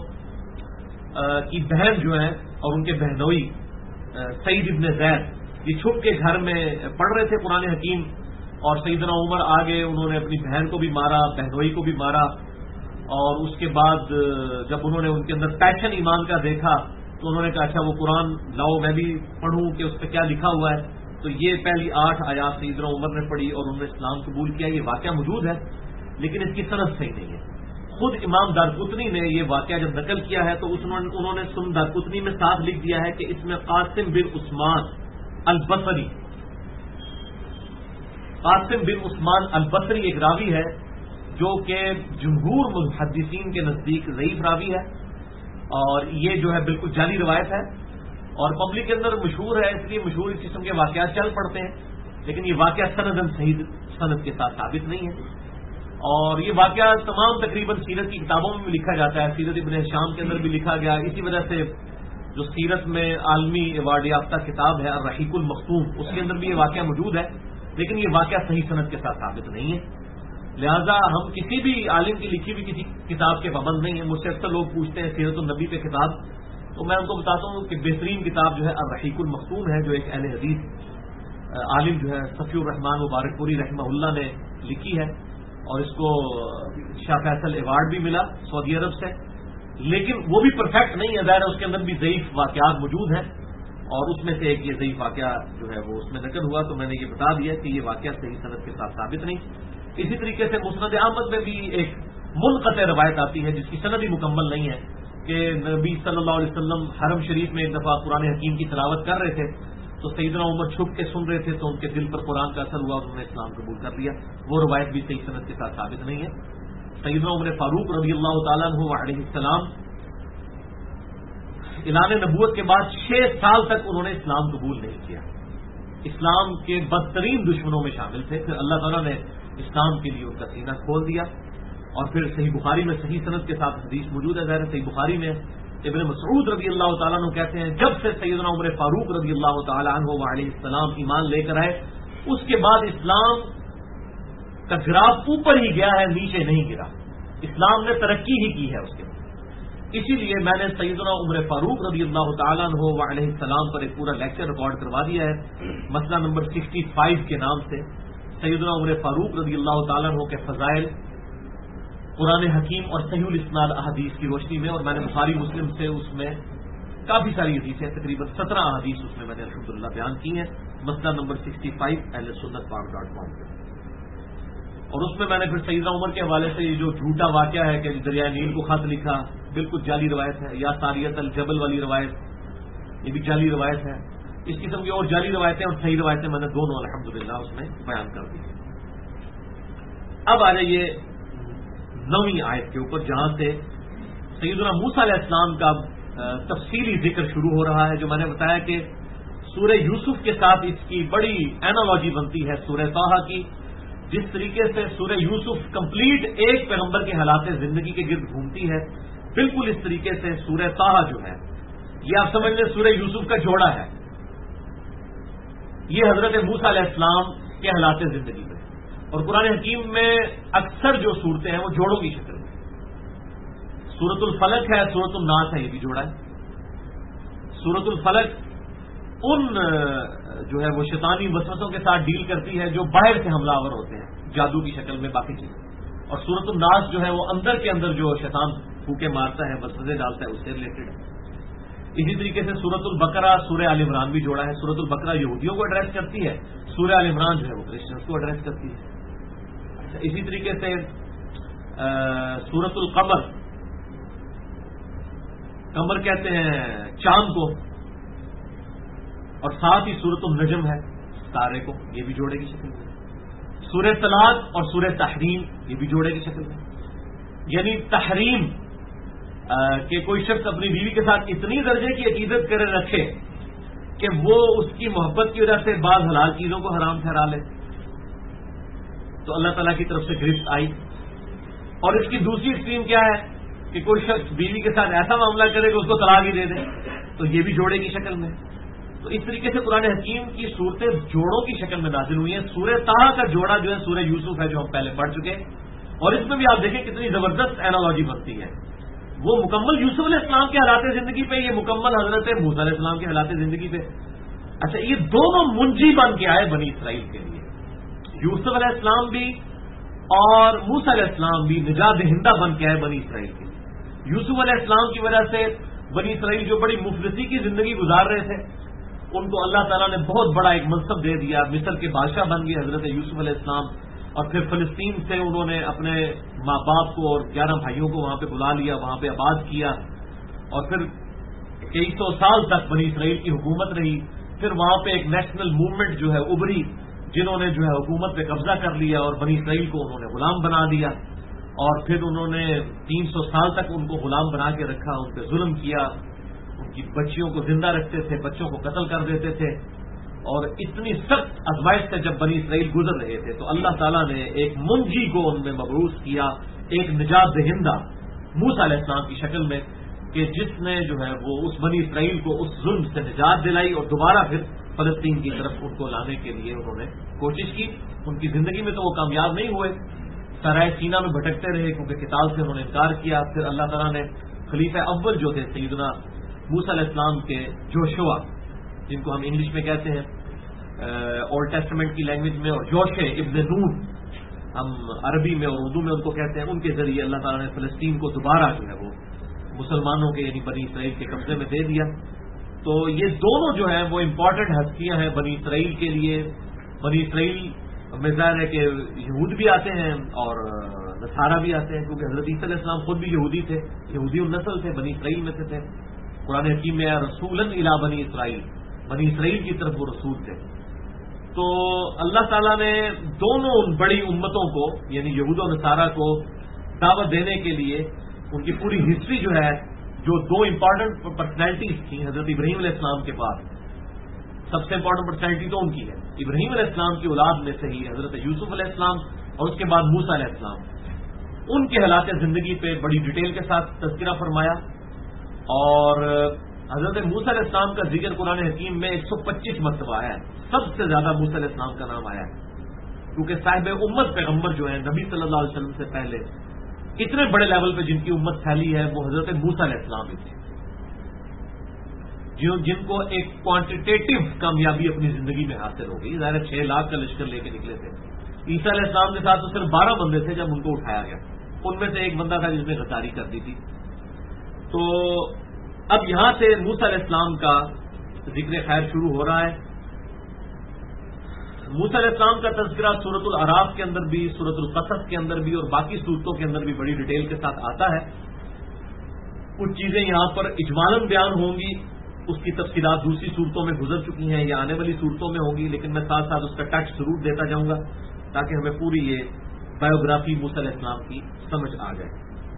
عنہ کی بہن جو ہیں اور ان کے بہنوئی سعید ابن زید، یہ چھپ کے گھر میں پڑھ رہے تھے قرآن حکیم، اور سیدنا عمر آگے انہوں نے اپنی بہن کو بھی مارا، بہنوئی کو بھی مارا، اور اس کے بعد جب انہوں نے ان کے اندر پیشن ایمان کا دیکھا تو انہوں نے کہا اچھا وہ قرآن لاؤ میں بھی پڑھوں کہ اس پہ کیا لکھا ہوا ہے۔ تو یہ پہلی 8 آیات سیدنا عمر نے پڑھی اور انہوں نے اسلام قبول کیا۔ یہ واقعہ موجود ہے لیکن اس کی سند صحیح نہیں ہے۔ خود امام دارقطنی نے یہ واقعہ جب نقل کیا ہے تو انہوں نے سنن دارقطنی میں ساتھ لکھ دیا ہے کہ اس میں قاسم بن عثمان البصری، قاسم بن عثمان البصری ایک راوی ہے جو کہ جمہور محدثین کے نزدیک ضعیف راوی ہے، اور یہ جو ہے بالکل جعلی روایت ہے، اور پبلک کے اندر مشہور ہے، اس لیے مشہور اس قسم کے واقعات چل پڑتے ہیں، لیکن یہ واقعہ سندن صحیح سند کے ساتھ ثابت نہیں ہے۔ اور یہ واقعہ تمام تقریباً سیرت کی کتابوں میں بھی لکھا جاتا ہے، سیرت ابن ہشام کے اندر بھی لکھا گیا، اسی وجہ سے جو سیرت میں عالمی ایوارڈ یافتہ کتاب ہے الرحیق المختوم اس کے اندر بھی یہ واقعہ موجود ہے، لیکن یہ واقعہ صحیح سند کے ساتھ ثابت نہیں ہے۔ لہذا ہم کسی بھی عالم کی لکھی ہوئی کسی کتاب کے پابند نہیں ہیں۔ مجھ سے اکثر لوگ پوچھتے ہیں سیرت النبی پہ کتاب، تو میں ان کو بتاتا ہوں کہ بہترین کتاب جو ہے الرحیق المختوم ہے، جو ایک اہل حدیث عالم جو ہے صفی الرحمان مبارک پوری رحمہ اللہ نے لکھی ہے، اور اس کو شاہ فیصل ایوارڈ بھی ملا سعودی عرب سے، لیکن وہ بھی پرفیکٹ نہیں ہے، ظاہر ہے اس کے اندر بھی ضعیف واقعات موجود ہیں، اور اس میں سے ایک یہ ضعیف واقعہ جو ہے وہ اس میں ذکر ہوا، تو میں نے یہ بتا دیا کہ یہ واقعہ صحیح سند کے ساتھ ثابت نہیں۔ اسی طریقے سے مسند احمد میں بھی ایک منقطع روایت آتی ہے جس کی سند ہی مکمل نہیں ہے، کہ نبی صلی اللہ علیہ وسلم حرم شریف میں ایک دفعہ قرآن حکیم کی تلاوت کر رہے تھے، تو سیدنا عمر چھپ کے سن رہے تھے تو ان کے دل پر قرآن کا اثر ہوا اور انہوں نے اسلام قبول کر لیا۔ وہ روایت بھی صحیح سند کے ساتھ ثابت نہیں ہے۔ سیدنا عمر فاروق رضی اللہ تعالیٰ عنہ علیہ السلام اعلان نبوت کے بعد 6 سال تک انہوں نے اسلام قبول نہیں کیا، اسلام کے بدترین دشمنوں میں شامل تھے۔ پھر اللہ تعالیٰ نے اسلام کے لیے ان کا سینہ کھول دیا، اور پھر صحیح بخاری میں صحیح سند کے ساتھ حدیث موجود ہے، ظاہر صحیح بخاری میں ابن مسعود رضی اللہ تعالیٰ عنہ کہتے ہیں جب سے سیدنا عمر فاروق رضی اللہ تعالیٰ عنہ علیہ السلام ایمان لے کر آئے، اس کے بعد اسلام کا گراف اوپر ہی گیا ہے، نیچے نہیں گرا، اسلام نے ترقی ہی کی ہے اس کے بعد۔ اسی لیے میں نے سیدنا عمر فاروق رضی اللہ تعالیٰ عنہ علیہ السلام پر ایک پورا لیکچر ریکارڈ کروا دیا ہے، مسئلہ نمبر 65 کے نام سے، سیدنا عمر فاروق رضی اللہ تعالیٰ عنہ کے فضائل قرآن حکیم اور صحیح الاسناد احادیث کی روشنی میں، اور میں نے بخاری مسلم سے اس میں کافی ساری حدیثیں، تقریباً 17 احادیث اس میں نے الحمدللہ بیان کی ہیں، مسئلہ نمبر 65 اہل سنت پاک.com پہ. اور اس میں نے پھر سیدنا عمر کے حوالے سے یہ جو جھوٹا واقعہ ہے کہ دریائے نیل کو خط لکھا، بالکل جعلی روایت ہے، یا ساریت الجبل والی روایت، یہ بھی جعلی روایت ہے. اس قسم کی اور جعلی روایتیں اور صحیح روایتیں میں نے دونوں الحمدللہ اس میں بیان کر دی. اب آ جائیے 9ویں آیت کے اوپر، جہاں سے سیدنا موسیٰ علیہ السلام کا تفصیلی ذکر شروع ہو رہا ہے. جو میں نے بتایا کہ سورہ یوسف کے ساتھ اس کی بڑی اینالوجی بنتی ہے سورہ طٰہٰ کی. جس طریقے سے سورہ یوسف کمپلیٹ ایک پیغمبر کے حالات زندگی کے گرد گھومتی ہے، بالکل اس طریقے سے سورہ طٰہٰ جو ہے یہ آپ سمجھ لیں سورہ یوسف کا جوڑا ہے. یہ حضرت موسیٰ علیہ السلام کے حالات زندگی میں، اور قرآن حکیم میں اکثر جو صورتیں ہیں وہ جوڑوں کی شکل میں. سورۃ الفلق ہے، سورۃ الناس ہے، یہ بھی جوڑا ہے. سورۃ الفلق ان جو ہے وہ شیطانی وسوسوں کے ساتھ ڈیل کرتی ہے جو باہر سے حملہ آور ہوتے ہیں جادو کی شکل میں، باقی چیزیں. اور سورۃ الناس جو ہے وہ اندر کے اندر جو شیطان پھوکے مارتا ہے، وسوسے ڈالتا ہے، اس سے ریلیٹڈ ہے. اسی طریقے سے سورۃ البقرہ سورہ آل عمران بھی جوڑا ہے. سورۃ البقرہ یہودیوں کو ایڈریس کرتی ہے، سورہ آل عمران جو ہے وہ کرسچنس کو ایڈریس کرتی ہے. اسی طریقے سے سورۃ القمر، قمر کہتے ہیں چاند کو، اور ساتھ ہی سورۃ النجم ہے تارے کو، یہ بھی جوڑے کی شکل میں. سورہ طلاق اور سورہ تحریم یہ بھی جوڑے کی شکل میں. یعنی تحریم کہ کوئی شخص اپنی بیوی کے ساتھ اتنی درجے کی عقیدت کرے رکھے کہ وہ اس کی محبت کی وجہ سے بعض حلال چیزوں کو حرام ٹھہرا لے، تو اللہ تعالیٰ کی طرف سے گرفت آئی. اور اس کی دوسری اسٹریم کیا ہے کہ کوئی شخص بیوی کے ساتھ ایسا معاملہ کرے کہ اس کو طلاق ہی دے دے، تو یہ بھی جوڑے کی شکل میں. تو اس طریقے سے قرآن حکیم کی صورتیں جوڑوں کی شکل میں نازل ہوئی ہیں. سورہ طٰہٰ کا جوڑا جو ہے سورہ یوسف ہے، جو ہم پہلے پڑھ چکے، اور اس میں بھی آپ دیکھیں کتنی زبردست اینالوجی بنتی ہے. وہ مکمل یوسف علیہ السلام کے حالات زندگی پہ، یہ مکمل حضرت موسیٰ علیہ السلام کے حالات زندگی پہ. اچھا، یہ دونوں منجی بن کے آئے بنی اسرائیل کے لیے. یوسف علیہ السلام بھی اور موسیٰ علیہ السلام بھی نجات دہندہ بن کے آئے بنی اسرائیل کے لیے. یوسف علیہ السلام کی وجہ سے بنی اسرائیل جو بڑی مفلسی کی زندگی گزار رہے تھے، ان کو اللہ تعالیٰ نے بہت بڑا ایک منصب دے دیا. مصر کے بادشاہ بن گئے حضرت یوسف علیہ السلام، اور پھر فلسطین سے انہوں نے اپنے ماں باپ کو اور 11 بھائیوں کو وہاں پہ بلا لیا، وہاں پہ آباد کیا، اور پھر کئی سو سال تک بنی اسرائیل کی حکومت رہی. پھر وہاں پہ ایک نیشنل موومنٹ جو ہے ابھری، جنہوں نے جو ہے حکومت پہ قبضہ کر لیا اور بنی اسرائیل کو انہوں نے غلام بنا دیا. اور پھر انہوں نے 300 سال تک ان کو غلام بنا کے رکھا، ان پہ ظلم کیا، ان کی بچیوں کو زندہ رکھتے تھے، بچوں کو قتل کر دیتے تھے. اور اتنی سخت آزمائش سے جب بنی اسرائیل گزر رہے تھے تو اللہ تعالیٰ نے ایک منجی کو ان میں مبعوث کیا، ایک نجات دہندہ موسیٰ علیہ السلام کی شکل میں، کہ جس نے جو ہے وہ اس بنی اسرائیل کو اس ظلم سے نجات دلائی اور دوبارہ پھر فلسطین کی طرف ان کو لانے کے لیے انہوں نے کوشش کی. ان کی زندگی میں تو وہ کامیاب نہیں ہوئے، سرائے سینا میں بھٹکتے رہے کیونکہ قتال سے انہوں نے انکار کیا. پھر اللہ تعالیٰ نے خلیفہ اول جو تھے سیدنا موسیٰ علیہ السلام کے جوشوا، جن کو ہم انگلش میں کہتے ہیں اولڈ ٹیسٹمنٹ کی لینگویج میں، اور جوشے ابن نون ہم عربی میں اور اردو میں ان کو کہتے ہیں، ان کے ذریعے اللہ تعالیٰ نے فلسطین کو دوبارہ جو ہے وہ مسلمانوں کے یعنی بنی اسرائیل کے قبضے میں دے دیا. تو یہ دونوں جو ہیں وہ امپورٹنٹ ہستیاں ہیں بنی اسرائیل کے لیے. بنی اسرائیل میں ظاہر ہے کہ یہود بھی آتے ہیں اور نصارہ بھی آتے ہیں، کیونکہ حضرت عیسیٰ علیہ السلام خود بھی یہودی تھے، یہودی النسل تھے، بنی اسرائیل میں سے تھے. قرآن حکیم میں رسولاً الی بنی اسرائیل، بنی اسرائیل کی طرف وہ رسول تھے. تو اللہ تعالیٰ نے دونوں بڑی امتوں کو یعنی یہود و نصارہ کو دعوت دینے کے لیے ان کی پوری ہسٹری جو ہے، جو دو امپورٹنٹ پرسنالٹیز تھیں حضرت ابراہیم علیہ السلام کے بعد، سب سے امپورٹنٹ پرسنالٹی تو ان کی ہے. ابراہیم علیہ السلام کی اولاد میں سے ہی حضرت یوسف علیہ السلام اور اس کے بعد موسیٰ علیہ السلام، ان کے حالات زندگی پہ بڑی ڈیٹیل کے ساتھ تذکرہ فرمایا. اور حضرت موسیٰ علیہ السلام کا ذکر قرآن حکیم میں 125 مرتبہ آیا ہے. سب سے زیادہ موسیٰ علیہ السلام کا نام آیا ہے، کیونکہ صاحب امت پیغمبر جو ہیں نبی صلی اللہ علیہ وسلم سے پہلے اتنے بڑے لیول پہ جن کی امت پھیلی ہے وہ حضرت موسیٰ علیہ السلام ہی تھے، جن کو ایک کوانٹیٹیو کامیابی اپنی زندگی میں حاصل ہو گئی. ظاہر 6 لاکھ کا لشکر لے کے نکلے تھے. عیسیٰ علیہ السلام کے ساتھ تو صرف 12 بندے تھے جب ان کو اٹھایا گیا، ان میں سے ایک بندہ تھا جس نے غداری کر دی تھی. تو اب یہاں سے موسیٰ علیہ السلام کا ذکر خیر شروع ہو رہا ہے. موسیٰ علیہ السلام کا تذکرہ سورۃ الاعراف کے اندر بھی، سورۃ القصص کے اندر بھی اور باقی صورتوں کے اندر بھی بڑی ڈیٹیل کے ساتھ آتا ہے. کچھ چیزیں یہاں پر اجمالاً بیان ہوں گی، اس کی تفصیلات دوسری صورتوں میں گزر چکی ہیں یا آنے والی صورتوں میں ہوں گی، لیکن میں ساتھ ساتھ اس کا ٹچ ضرور دیتا جاؤں گا تاکہ ہمیں پوری یہ بایوگرافی موسیٰ علیہ السلام کی سمجھ آ جائے.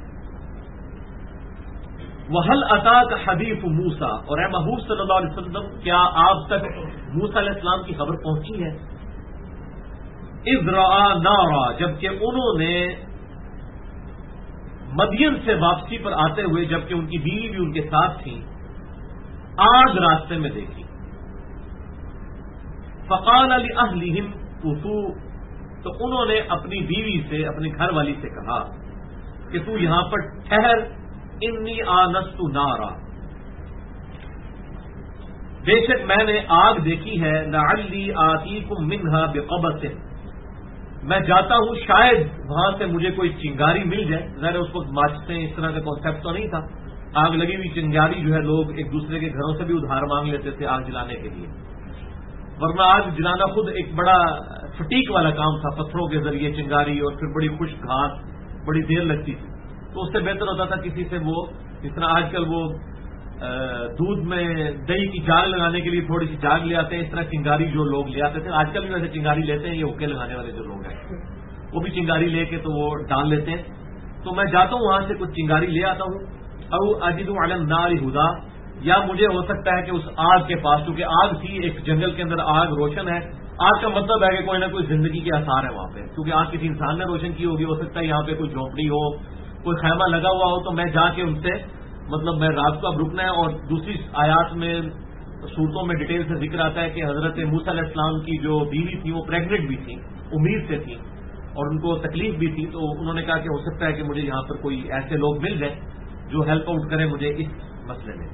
وَهَلْ أَتَاكَ حَدِيثُ مُوسَىٰ، اور اے محبوب صلی اللہ علیہ وسلم کیا آپ تک موسیٰ علیہ السلام کی خبر پہنچی ہے؟ اِذْ رَأَىٰ نَارًا، جبکہ انہوں نے مدین سے واپسی پر آتے ہوئے، جبکہ ان کی بیوی بھی ان کے ساتھ تھی، آگ راستے میں دیکھی. فَقَالَ لِأَهْلِهِمْ كُثُوا، تو انہوں نے اپنی بیوی سے، اپنی گھر والی سے کہا کہ تو یہاں پر ٹھہر، انی آنست نارا، بے شک میں نے آگ دیکھی ہے، لعلی آتیکم منہا بقبس، میں جاتا ہوں شاید وہاں سے مجھے کوئی چنگاری مل جائے. ظاہر اس وقت ماچتے اس طرح کا کانسیپٹ تو نہیں تھا. آگ لگی ہوئی چنگاری جو ہے لوگ ایک دوسرے کے گھروں سے بھی ادھار مانگ لیتے تھے آگ جلانے کے لیے، ورنہ آگ جلانا خود ایک بڑا فٹیک والا کام تھا، پتھروں کے ذریعے چنگاری اور پھر بڑی خشک گھاس، بڑی دیر لگتی تھی. تو اس سے بہتر ہوتا تھا کسی سے وہ، جس طرح آج کل وہ دودھ میں دہی کی جاگ لگانے کے لیے تھوڑی سی جاگ لے آتے ہیں، اس طرح چنگاری جو لوگ لے آتے تھے. آج کل بھی ویسے چنگاری لیتے ہیں، یہ حکے لگانے والے جو لوگ ہیں وہ بھی چنگاری لے کے تو وہ ڈال لیتے ہیں. تو میں جاتا ہوں وہاں سے کچھ چنگاری لے آتا ہوں. او اجد علی النار ہدا، یا مجھے ہو سکتا ہے کہ اس آگ کے پاس، چونکہ آگ تھی ایک جنگل کے اندر، آگ روشن ہے، آگ کا مطلب ہے کہ کوئی نہ کوئی زندگی کے آثار ہے وہاں پہ، کیونکہ آگ کسی انسان نے روشن کی ہوگی. ہو سکتا ہے یہاں پہ کوئی جھونپڑی ہو، کوئی خیمہ لگا ہوا ہو. تو میں جا کے ان سے، مطلب میں رات کو اب رکنا ہے. اور دوسری آیات میں، صورتوں میں ڈیٹیل سے ذکر آتا ہے کہ حضرت موسیٰ علیہ السلام کی جو بیوی تھی وہ پریگننٹ بھی تھی، امید سے تھی اور ان کو تکلیف بھی تھی. تو انہوں نے کہا کہ ہو سکتا ہے کہ مجھے یہاں پر کوئی ایسے لوگ مل جائیں جو ہیلپ آؤٹ کریں مجھے اس مسئلے میں.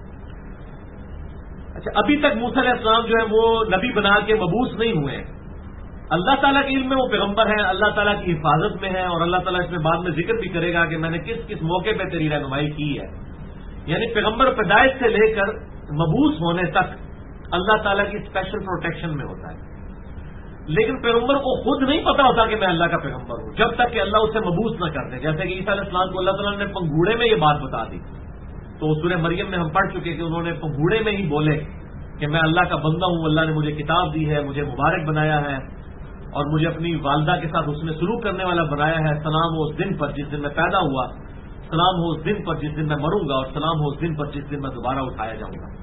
اچھا، ابھی تک موسیٰ علیہ السلام جو ہے وہ نبی بنا کے مبعوث نہیں ہوئے ہیں. اللہ تعالیٰ کے علم میں وہ پیغمبر ہیں، اللہ تعالیٰ کی حفاظت میں ہے، اور اللہ تعالیٰ اس میں بعد میں ذکر بھی کرے گا کہ میں نے کس کس موقع پہ تیری رہنمائی کی ہے. یعنی پیغمبر پیدائش سے لے کر مبعوث ہونے تک اللہ تعالیٰ کی اسپیشل پروٹیکشن میں ہوتا ہے. لیکن پیغمبر کو خود نہیں پتا ہوتا کہ میں اللہ کا پیغمبر ہوں جب تک کہ اللہ اسے مبعوث نہ کر دے. جیسے کہ عیسیٰ علیہ السلام کو اللہ تعالیٰ نے پنگوڑے میں یہ بات بتا دی، تو سورہ مریم میں ہم پڑھ چکے کہ انہوں نے پنگوڑے میں ہی بولے کہ میں اللہ کا بندہ ہوں، اللہ نے مجھے کتاب دی ہے، مجھے مبارک بنایا ہے اور مجھے اپنی والدہ کے ساتھ حسن سلوک کرنے والا بنایا ہے. سلام ہو اس دن پر جس دن میں پیدا ہوا، سلام ہو اس دن پر جس دن میں مروں گا، اور سلام ہو اس دن پر جس دن میں دوبارہ اٹھایا جاؤں گا.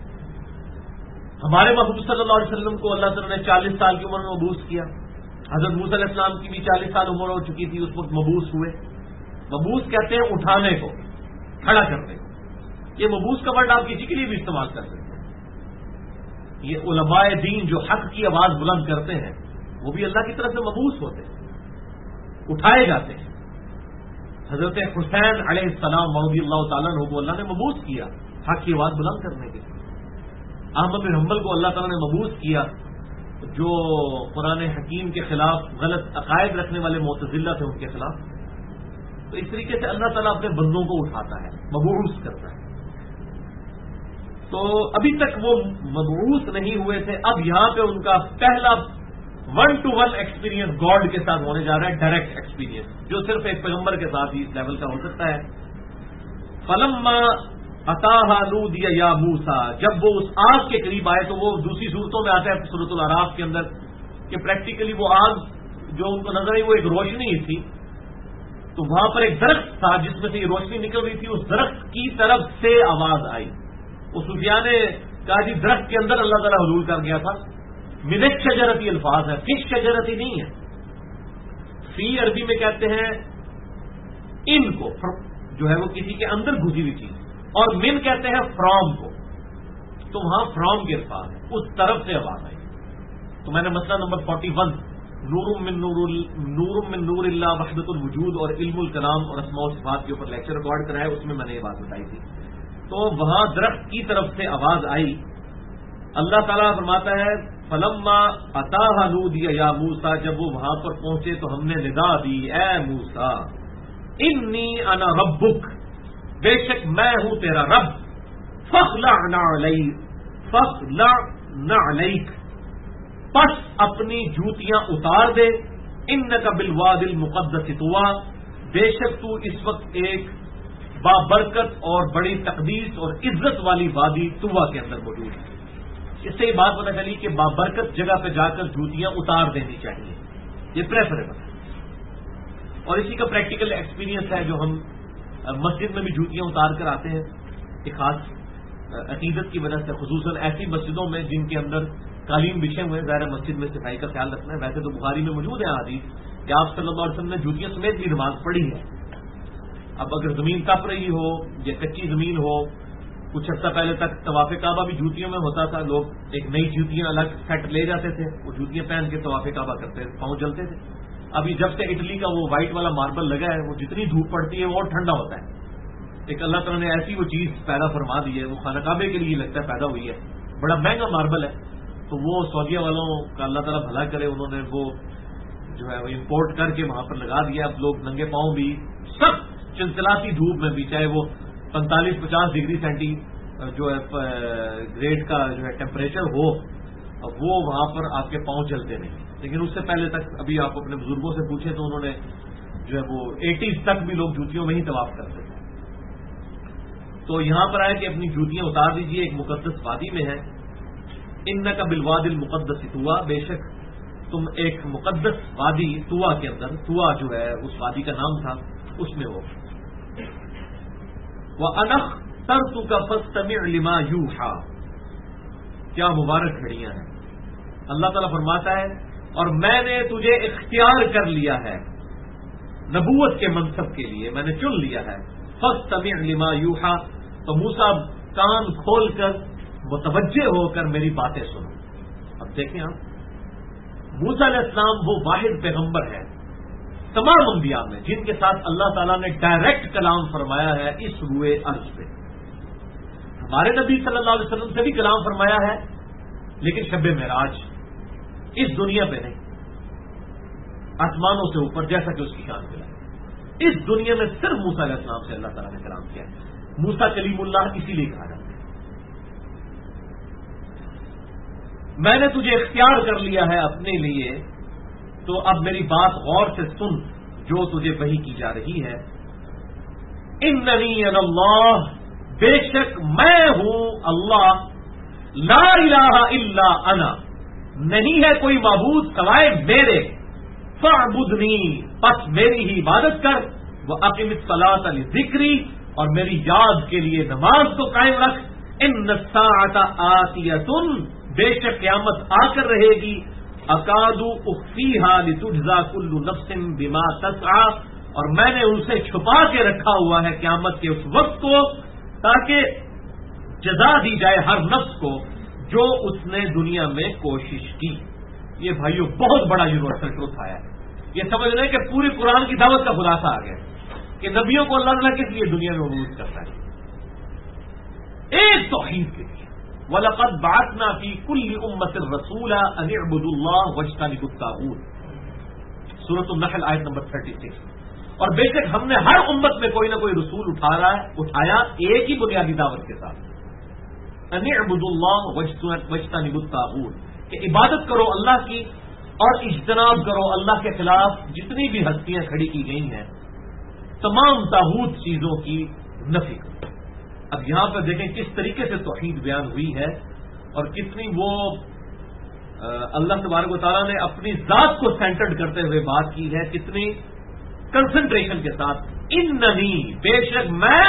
ہمارے محبوب صلی اللہ علیہ وسلم کو اللہ تعالیٰ نے 40 سال کی عمر میں مبعوث کیا. حضرت موسیٰ علیہ السلام کی بھی 40 سال عمر ہو چکی تھی، اس وقت مبعوث ہوئے. مبعوث کہتے ہیں اٹھانے کو، کھڑا کرنے کو. یہ مبعوث کا ورڈ آپ کسی کے لیے بھی استعمال کر سکتے ہیں. یہ علماء دین جو حق کی آواز بلند کرتے ہیں وہ بھی اللہ کی طرف سے مبعوث ہوتے ہیں، اٹھائے جاتے ہیں. حضرت حسین علیہ السلام رضی اللہ تعالیٰ عنہ کو اللہ نے مبعوث کیا حق کی آواز بلند کرنے کے لیے. احمد بن حنبل کو اللہ تعالیٰ نے مبعوث کیا جو قرآن حکیم کے خلاف غلط عقائد رکھنے والے معتزلہ تھے، ان کے خلاف. تو اس طریقے سے اللہ تعالیٰ اپنے بندوں کو اٹھاتا ہے، مبعوث کرتا ہے. تو ابھی تک وہ مبعوث نہیں ہوئے تھے. اب یہاں پہ ان کا پہلا 1-to-1 ایکسپیرینس گاڈ کے ساتھ ہونے جا رہا ہے، ڈائریکٹ ایکسپیرینس جو صرف ایک پیغمبر کے ساتھ ہی اس لیول کا ہو سکتا ہے. فلما اتاہا نودی یا موسیٰ، جب وہ اس آگ کے قریب آئے، تو وہ دوسری صورتوں میں آتا ہے سورۃ الاعراف کے اندر کہ پریکٹیکلی وہ آگ جو ان کو نظر آئی وہ ایک روشنی ہی تھی. تو وہاں پر ایک درخت تھا جس میں سے یہ روشنی نکل رہی تھی. اس درخت کی طرف سے آواز آئی. اس صوفیاء نے کہا جی درخت کے اندر اللہ تعالیٰ حلول کر گیا تھا. من الشجرتی الفاظ ہے، فی شجرتی نہیں ہے. فی عربی میں کہتے ہیں ان کو، جو ہے وہ کسی کے اندر گھسی ہوئی چیز، اور من کہتے ہیں فرام کو. تو وہاں فرام کے الفاظ ہے، اس طرف سے آواز آئی. تو میں نے مسئلہ نمبر 41 نور من نور اللہ وحدۃ الوجود اور علم الکلام اور اسماء و صفات کے اوپر لیکچر ریکارڈ کرایا، اس میں نے یہ بات بتائی تھی. تو وہاں درخت کی طرف سے آواز آئی. اللہ تعالیٰ فرماتا ہے فلما اتاہا نودی یا موسیٰ، جب وہ وہاں پر پہنچے تو ہم نے ندا دی اے موسیٰ. انی انا ربک، بے شک میں ہوں تیرا رب، فاخلع نعلیک، پس اپنی جوتیاں اتار دے، انک بالواد المقدس طویٰ، بے شک تو اس وقت ایک بابرکت اور بڑی تقدیس اور عزت والی وادی طویٰ کے اندر موجود ہے۔ اس سے یہ بات پتہ چلی کہ بابرکت جگہ پہ جا کر جوتیاں اتار دینی چاہیے، یہ پریفریبل ہے۔ اور اسی کا پریکٹیکل ایکسپیرینس ہے جو ہم مسجد میں بھی جوتیاں اتار کر آتے ہیں ایک خاص عقیدت کی وجہ سے، خصوصاً ایسی مسجدوں میں جن کے اندر قالین بچھے ہوئے ہیں، ظاہر مسجد میں صفائی کا خیال رکھنا ہے۔ ویسے تو بخاری میں موجود ہے حدیث کہ آپ صلی اللہ علیہ وسلم نے جوتیاں سمیت بھی نماز پڑھی ہے۔ اب اگر زمین تپ رہی ہو یا کچی زمین ہو، کچھ عرصہ پہلے تک طواف کعبہ بھی جوتیوں میں ہوتا تھا، لوگ ایک نئی جوتیاں الگ سیٹ لے جاتے تھے، وہ جوتیاں پہن کے طواف کعبہ کرتے تھے، پاؤں جلتے تھے۔ ابھی جب سے اٹلی کا وہ وائٹ والا ماربل لگا ہے، وہ جتنی دھوپ پڑتی ہے وہ اور ٹھنڈا ہوتا ہے۔ ایک اللہ تعالیٰ نے ایسی وہ چیز پیدا فرما دی ہے، وہ خانہ کعبے کے لیے لگتا ہے پیدا ہوئی ہے، بڑا مہنگا ماربل ہے، تو وہ سعودیہ والوں کا اللہ تعالیٰ بھلا کرے، انہوں نے وہ جو ہے وہ امپورٹ کر کے وہاں پر لگا دیا۔ اب لوگ ننگے پاؤں بھی سب چلچلاتی دھوپ میں بھی، چاہے وہ 45-50 ڈگری سینٹی جو ہے گریڈ کا جو ہے ٹیمپریچر ہو، وہ وہاں پر آپ کے پاؤں چلتے نہیں۔ لیکن اس سے پہلے تک ابھی آپ اپنے بزرگوں سے پوچھیں تو انہوں نے جو ہے وہ 80s تک بھی لوگ جوتیوں میں ہی طواف کرتے تھے۔ تو یہاں پر آئے کہ اپنی جوتیاں اتار دیجیے، ایک مقدس وادی میں ہے۔ انک بالواد المقدس طویٰ، بے شک تم ایک مقدس وادی طویٰ کے اندر، طویٰ جو ہے اس وادی کا نام تھا، اس میں ہو۔ وَأَنَا اخْتَرْتُكَ فَاسْتَمِعْ لِمَا يُوحَىٰ، کیا مبارک گھڑیاں ہیں۔ اللہ تعالیٰ فرماتا ہے اور میں نے تجھے اختیار کر لیا ہے نبوت کے منصب کے لیے، میں نے چن لیا ہے۔ فَاسْتَمِعْ لِمَا يُوحَىٰ، تو موسیٰ کان کھول کر متوجہ ہو کر میری باتیں سنو۔ اب دیکھیں آپ، موسیٰ علیہ السلام وہ واحد پیغمبر ہے تمام انبیاء میں جن کے ساتھ اللہ تعالیٰ نے ڈائریکٹ کلام فرمایا ہے اس روئے ارض پہ۔ ہمارے نبی صلی اللہ علیہ وسلم سے بھی کلام فرمایا ہے، لیکن شب معراج اس دنیا پہ نہیں، آسمانوں سے اوپر، جیسا کہ اس کی شان ملا۔ اس دنیا میں صرف موسیٰ علیہ السلام سے اللہ تعالیٰ نے کلام کیا ہے۔ موسیٰ کلیم اللہ اسی لیے کہا جاتا ہے۔ میں نے تجھے اختیار کر لیا ہے اپنے لیے، تو اب میری بات غور سے سن جو تجھے وحی کی جا رہی ہے۔ اننی انا اللہ، بے شک میں ہوں اللہ، لا الہ الا انا، نہیں ہے کوئی معبود سوائے میرے، فاعبدنی، پس میری ہی عبادت کر، واقم الصلاۃ لذکری، اور میری یاد کے لیے نماز کو قائم رکھ۔ ان الساعۃ آتیۃ، بے شک قیامت آ کر رہے گی، اکاد اخفیھا لتجزا کل نفس بما تسعی، اور میں نے اسے چھپا کے رکھا ہوا ہے قیامت کے اس وقت کو، تاکہ جزا دی جائے ہر نفس کو جو اس نے دنیا میں کوشش کی۔ یہ بھائیوں بہت بڑا یونیورسل ٹروتھ آیا ہے۔ یہ سمجھ لیں کہ پوری قرآن کی دعوت کا خلاصہ آ گیا کہ نبیوں کو اللہ تعالیٰ کس لیے دنیا میں مبعوث کرتا ہے، ایک توحید کے لیے۔ وَلَقَدْ بَعَثْنَا فِي كُلِّ أُمَّةٍ رَسُولًا أَنِ اعْبُدُوا اللَّهَ وَاجْتَنِبُوا الطَّاغُوتَ، سورۃ النحل آیت نمبر 36۔ اور بے شک ہم نے ہر امت میں کوئی نہ کوئی رسول اٹھایا ایک ہی بنیادی دعوت کے ساتھ، أَنِ اعْبُدُوا اللَّهَ وَاجْتَنِبُوا الطَّاغُوتَ، کہ عبادت کرو اللہ کی اور اجتناب کرو اللہ کے خلاف جتنی بھی ہستیاں کھڑی کی گئی ہیں، تمام طاغوت چیزوں کی نفی کرو۔ اب یہاں پر دیکھیں کس طریقے سے توحید بیان ہوئی ہے، اور کتنی وہ اللہ تبارک و تعالیٰ نے اپنی ذات کو سینٹرڈ کرتے ہوئے بات کی ہے، کتنی کنسنٹریشن کے ساتھ۔ اننی، بے شک میں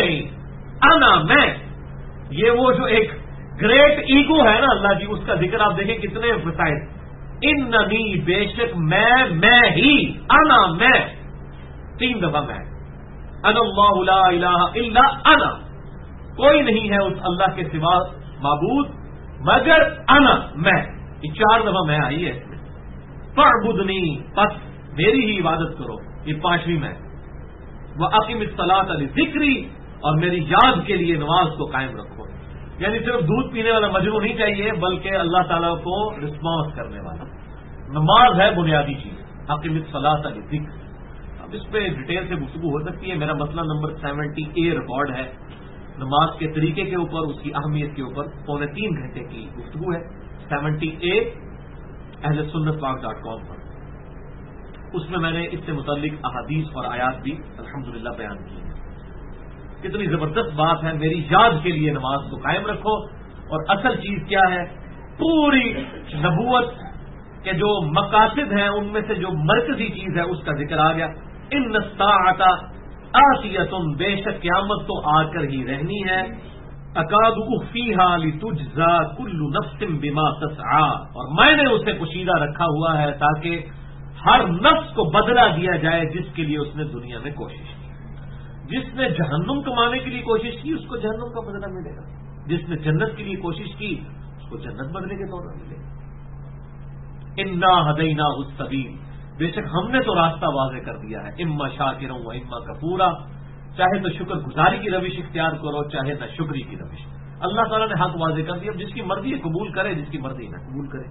انا میں، یہ وہ جو ایک گریٹ ایگو ہے نا اللہ جی، اس کا ذکر آپ دیکھیں کتنے وسائل۔ اننی، بے شک میں ہی، انا میں، 3 دفعہ میں، انا اللہ لا الہ الا انا، کوئی نہیں ہے اس اللہ کے سوا معبود مگر انا، میں، یہ 4 دفعہ میں آئی ہے اس میں۔ فاعبدنی، پس میری ہی عبادت کرو، یہ 5ویں میں۔ واقم الصلاۃ لذکری، اور میری یاد کے لیے نماز کو قائم رکھو، یعنی صرف دودھ پینے والا مجنو نہیں چاہیے بلکہ اللہ تعالیٰ کو رسپانس کرنے والا۔ نماز ہے بنیادی چیز، اقم الصلاۃ لذکر۔ اس پہ ڈیٹیل سے گفتگو ہو سکتی ہے. میرا مسئلہ نمبر 70A ریکارڈ ہے نماز کے طریقے کے اوپر، اس کی اہمیت کے اوپر 2.25 گھنٹے کی گفتگو ہے 70A ahlsunnatwalk.com پر. اس میں میں نے اس سے متعلق احادیث اور آیات بھی الحمدللہ بیان کی ہیں. کتنی زبردست بات ہے. میری یاد کے لیے نماز کو قائم رکھو. اور اصل چیز کیا ہے؟ پوری نبوت کے جو مقاصد ہیں ان میں سے جو مرکزی چیز ہے اس کا ذکر آ گیا. ان الساعۃ آتیۃ، بے شک قیامت تو آ کر ہی رہنی ہے. اکاد اخفیھا لتجزا کل نفس بما تسعی، اور میں نے اسے پوشیدہ رکھا ہوا ہے تاکہ ہر نفس کو بدلہ دیا جائے جس کے لیے اس نے دنیا میں کوشش کی. جس نے جہنم کمانے کے لیے کوشش کی اس کو جہنم کا بدلہ ملے گا. جس نے جنت کے لیے کوشش کی اس کو جنت بدلے کے طور پر ملے گا. انا ہدیناہ السبیل، بے شک ہم نے تو راستہ واضح کر دیا ہے. اما شاکرا و اما کفورا، چاہے تو شکر گزاری کی روش اختیار کرو چاہے نہ شکری کی روش. اللہ تعالیٰ نے حق واضح کر دیا. جس کی مرضی ہے قبول کرے، جس کی مرضی نہ قبول کرے.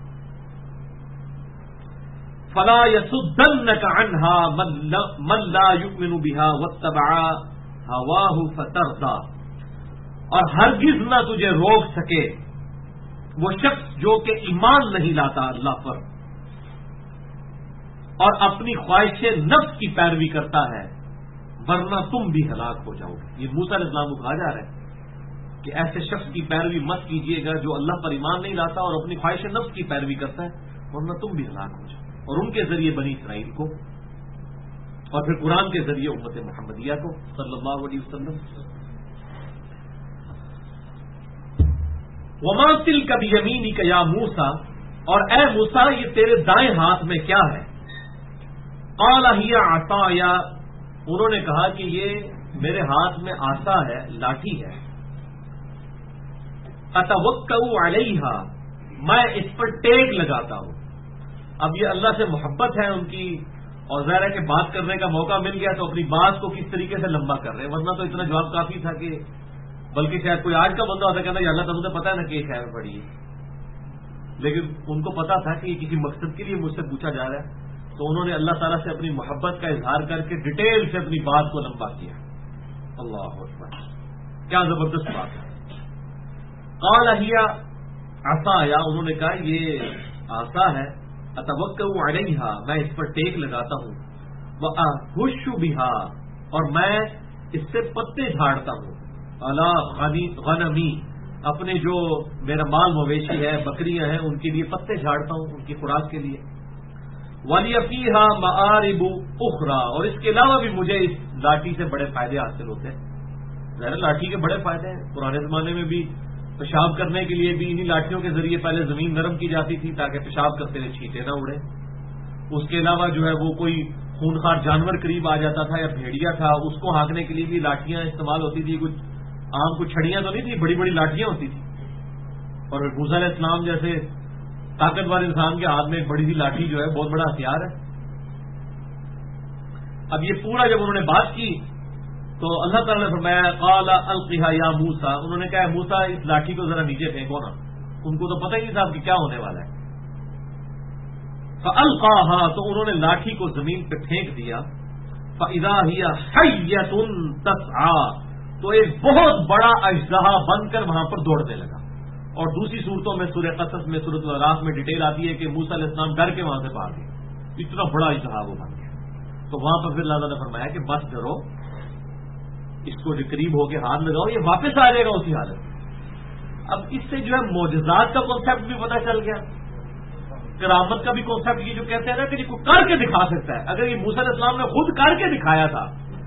فلا يصدنك عنها من لا يؤمن بها واتبع هواه فترضى، اور ہرگز نہ تجھے روک سکے وہ شخص جو کہ ایمان نہیں لاتا اللہ پر اور اپنی خواہش نفس کی پیروی کرتا ہے، ورنہ تم بھی ہلاک ہو جاؤ گے. یہ موسیٰ علیہ السلام کو کہا جا رہا ہے کہ ایسے شخص کی پیروی مت کیجیے گا جو اللہ پر ایمان نہیں لاتا اور اپنی خواہش نفس کی پیروی کرتا ہے، ورنہ تم بھی ہلاک ہو جاؤ. اور ان کے ذریعے بنی اسرائیل کو اور پھر قرآن کے ذریعے امت محمدیہ کو صلی اللہ علیہ وسلم. وما تلک بیمینک یا موسیٰ، اور اے موسیٰ یہ تیرے دائیں ہاتھ میں کیا ہے؟ قال ہی عصای، انہوں نے کہا کہ یہ میرے ہاتھ میں عصا ہے، لاٹھی ہے. اتوکأ علیہا، میں اس پر ٹیک لگاتا ہوں. اب یہ اللہ سے محبت ہے ان کی، اور ظاہر ہے کہ بات کرنے کا موقع مل گیا تو اپنی بات کو کس طریقے سے لمبا کر رہے ہیں. ورنہ تو اتنا جواب کافی تھا کہ بلکہ شاید کوئی آج کا بندہ ہوتا کہتا ہے اللہ تعالیٰ مجھے پتا ہے نا کہ ایک خیر پڑی ہے، لیکن ان کو پتا تھا کہ یہ کسی مقصد کے لیے مجھ سے پوچھا جا رہا ہے. تو انہوں نے اللہ تعالیٰ سے اپنی محبت کا اظہار کر کے ڈیٹیل سے اپنی بات کو لمبا کیا. اللہ اکبر، کیا زبردست بات ہے. قال ہی عصای، انہوں نے کہا یہ عصا ہے. اتوکأ علیہا، میں اس پر ٹیک لگاتا ہوں. وأحش بہا، اور میں اس سے پتے جھاڑتا ہوں. علی غنمی، اپنے جو میرا مال مویشی ہے بکریاں ہیں ان کے لیے پتے جھاڑتا ہوں ان کی خوراک کے لیے. ولی فیہا مآرب اخرى، اور اس کے علاوہ بھی مجھے اس لاٹھی سے بڑے فائدے حاصل ہوتے ہیں. ظاہر لاٹھی کے بڑے فائدے ہیں. پرانے زمانے میں بھی پیشاب کرنے کے لیے بھی انہی لاٹھیوں کے ذریعے پہلے زمین نرم کی جاتی تھی تاکہ پیشاب کرتے ہوئے چھینٹے نہ اڑے. اس کے علاوہ جو ہے وہ کوئی خونخوار جانور قریب آ جاتا تھا یا بھیڑیا تھا، اس کو ہانکنے کے لیے بھی لاٹھیاں استعمال ہوتی تھی. کچھ عام کچھ چھڑیاں تو نہیں تھی، بڑی بڑی لاٹھیاں ہوتی تھی. اور موسیٰ علیہ السلام جیسے طاقتور انسان کے ہاتھ میں ایک بڑی سی لاٹھی جو ہے بہت بڑا ہتھیار ہے. اب یہ پورا جب انہوں نے بات کی تو اللہ تعالیٰ نے فرمایا قال القها یا موسیٰ، انہوں نے کہا موسیٰ اس لاٹھی کو ذرا نیچے پھینکو نا. ان کو تو پتہ ہی نہیں تھا کہ کیا ہونے والا ہے. فالقاها، تو انہوں نے لاٹھی کو زمین پہ پھینک دیا. فاذا هي حیۃ تسعى، تو ایک بہت بڑا اژدہا بن کر وہاں پر دوڑنے لگا. اور دوسری صورتوں میں سورہ قصص میں سورۃ الاعراف میں ڈیٹیل آتی ہے کہ موسیٰ علیہ السلام ڈر کے وہاں سے بھاگ گئے. اتنا بڑا اژدہا وہ بن گیا. تو وہاں پر پھر اللہ نے فرمایا کہ بس ڈرو، اس کو جو قریب ہو کے ہاتھ لگاؤ یہ واپس آ جائے گا اسی حالت. اب اس سے جو ہے معجزات کا کانسیپٹ بھی پتہ چل گیا، کرامت کا بھی کانسیپٹ. یہ جو کہتے ہیں نا کہ کوئی کر کے دکھا سکتا ہے، اگر یہ موسیٰ علیہ السلام نے خود کر کے دکھایا تھا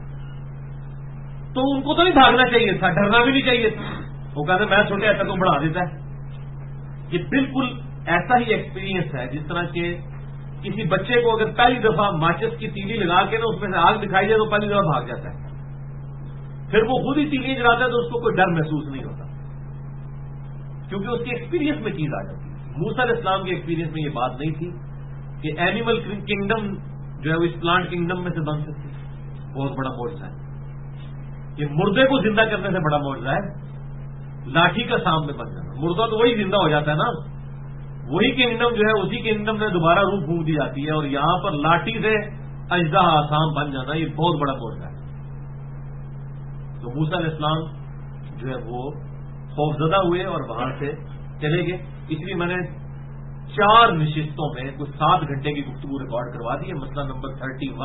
تو ان کو تو نہیں بھاگنا چاہیے تھا، ڈرنا بھی نہیں چاہیے تھا. وہ کہتے میں چھوٹے ایسا تو بڑھا دیتا ہے. یہ بالکل ایسا ہی ایکسپیرینس ہے جس طرح کہ کسی بچے کو اگر پہلی دفعہ ماچس کی تیلی لگا کے نا اس میں سے آگ دکھائی جائے تو پہلی دفعہ بھاگ جاتا ہے. پھر وہ خود ہی تیلی جلاتا ہے تو اس کو کوئی ڈر محسوس نہیں ہوتا کیونکہ اس کی ایکسپیرینس میں چیز آ جاتی ہے. موسیٰ علیہ السلام کے ایکسپیرینس میں یہ بات نہیں تھی کہ اینیمل کنگڈم جو ہے وہ اس پلانٹ کنگڈم میں سے بن سکتی ہے. بہت بڑا معجزہ ہے. یہ مردے کو زندہ کرنے سے بڑا معجزہ ہے لاٹھی کا سامنے بن جانا. مردہ تو وہی زندہ ہو جاتا ہے نا، وہی کنگڈم جو ہے اسی کنگڈم میں دوبارہ روح پھونک دی جاتی ہے. اور یہاں پر لاٹھی سے اژدہا آسام بن جانا یہ بہت بڑا معجزہ ہے. تو موسیٰ علیہ السلام جو ہے وہ خوفزدہ ہوئے اور وہاں سے چلے گئے. اس لیے میں نے 4 نشستوں میں کچھ 7 گھنٹے کی گفتگو ریکارڈ کروا دی ہے. مسئلہ نمبر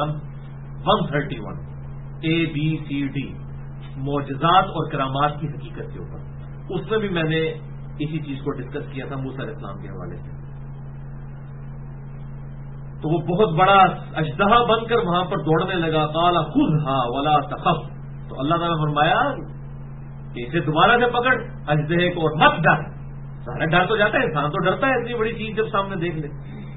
131 ABCD معجزات اور کرامات کی حقیقت کے اوپر. اس میں بھی میں نے اسی چیز کو ڈسکس کیا تھا موسیٰ علیہ السلام کے حوالے سے. تو وہ بہت بڑا اژدہا بن کر وہاں پر دوڑنے لگا. قال خذھا ولا تخف. تو اللہ تعالیٰ نے فرمایا کہ اسے دوبارہ سے پکڑ اژدہے کو اور مت ڈر. سارا ڈر تو جاتا ہے, انسان تو ڈرتا ہے اتنی بڑی چیز جب سامنے دیکھ لے.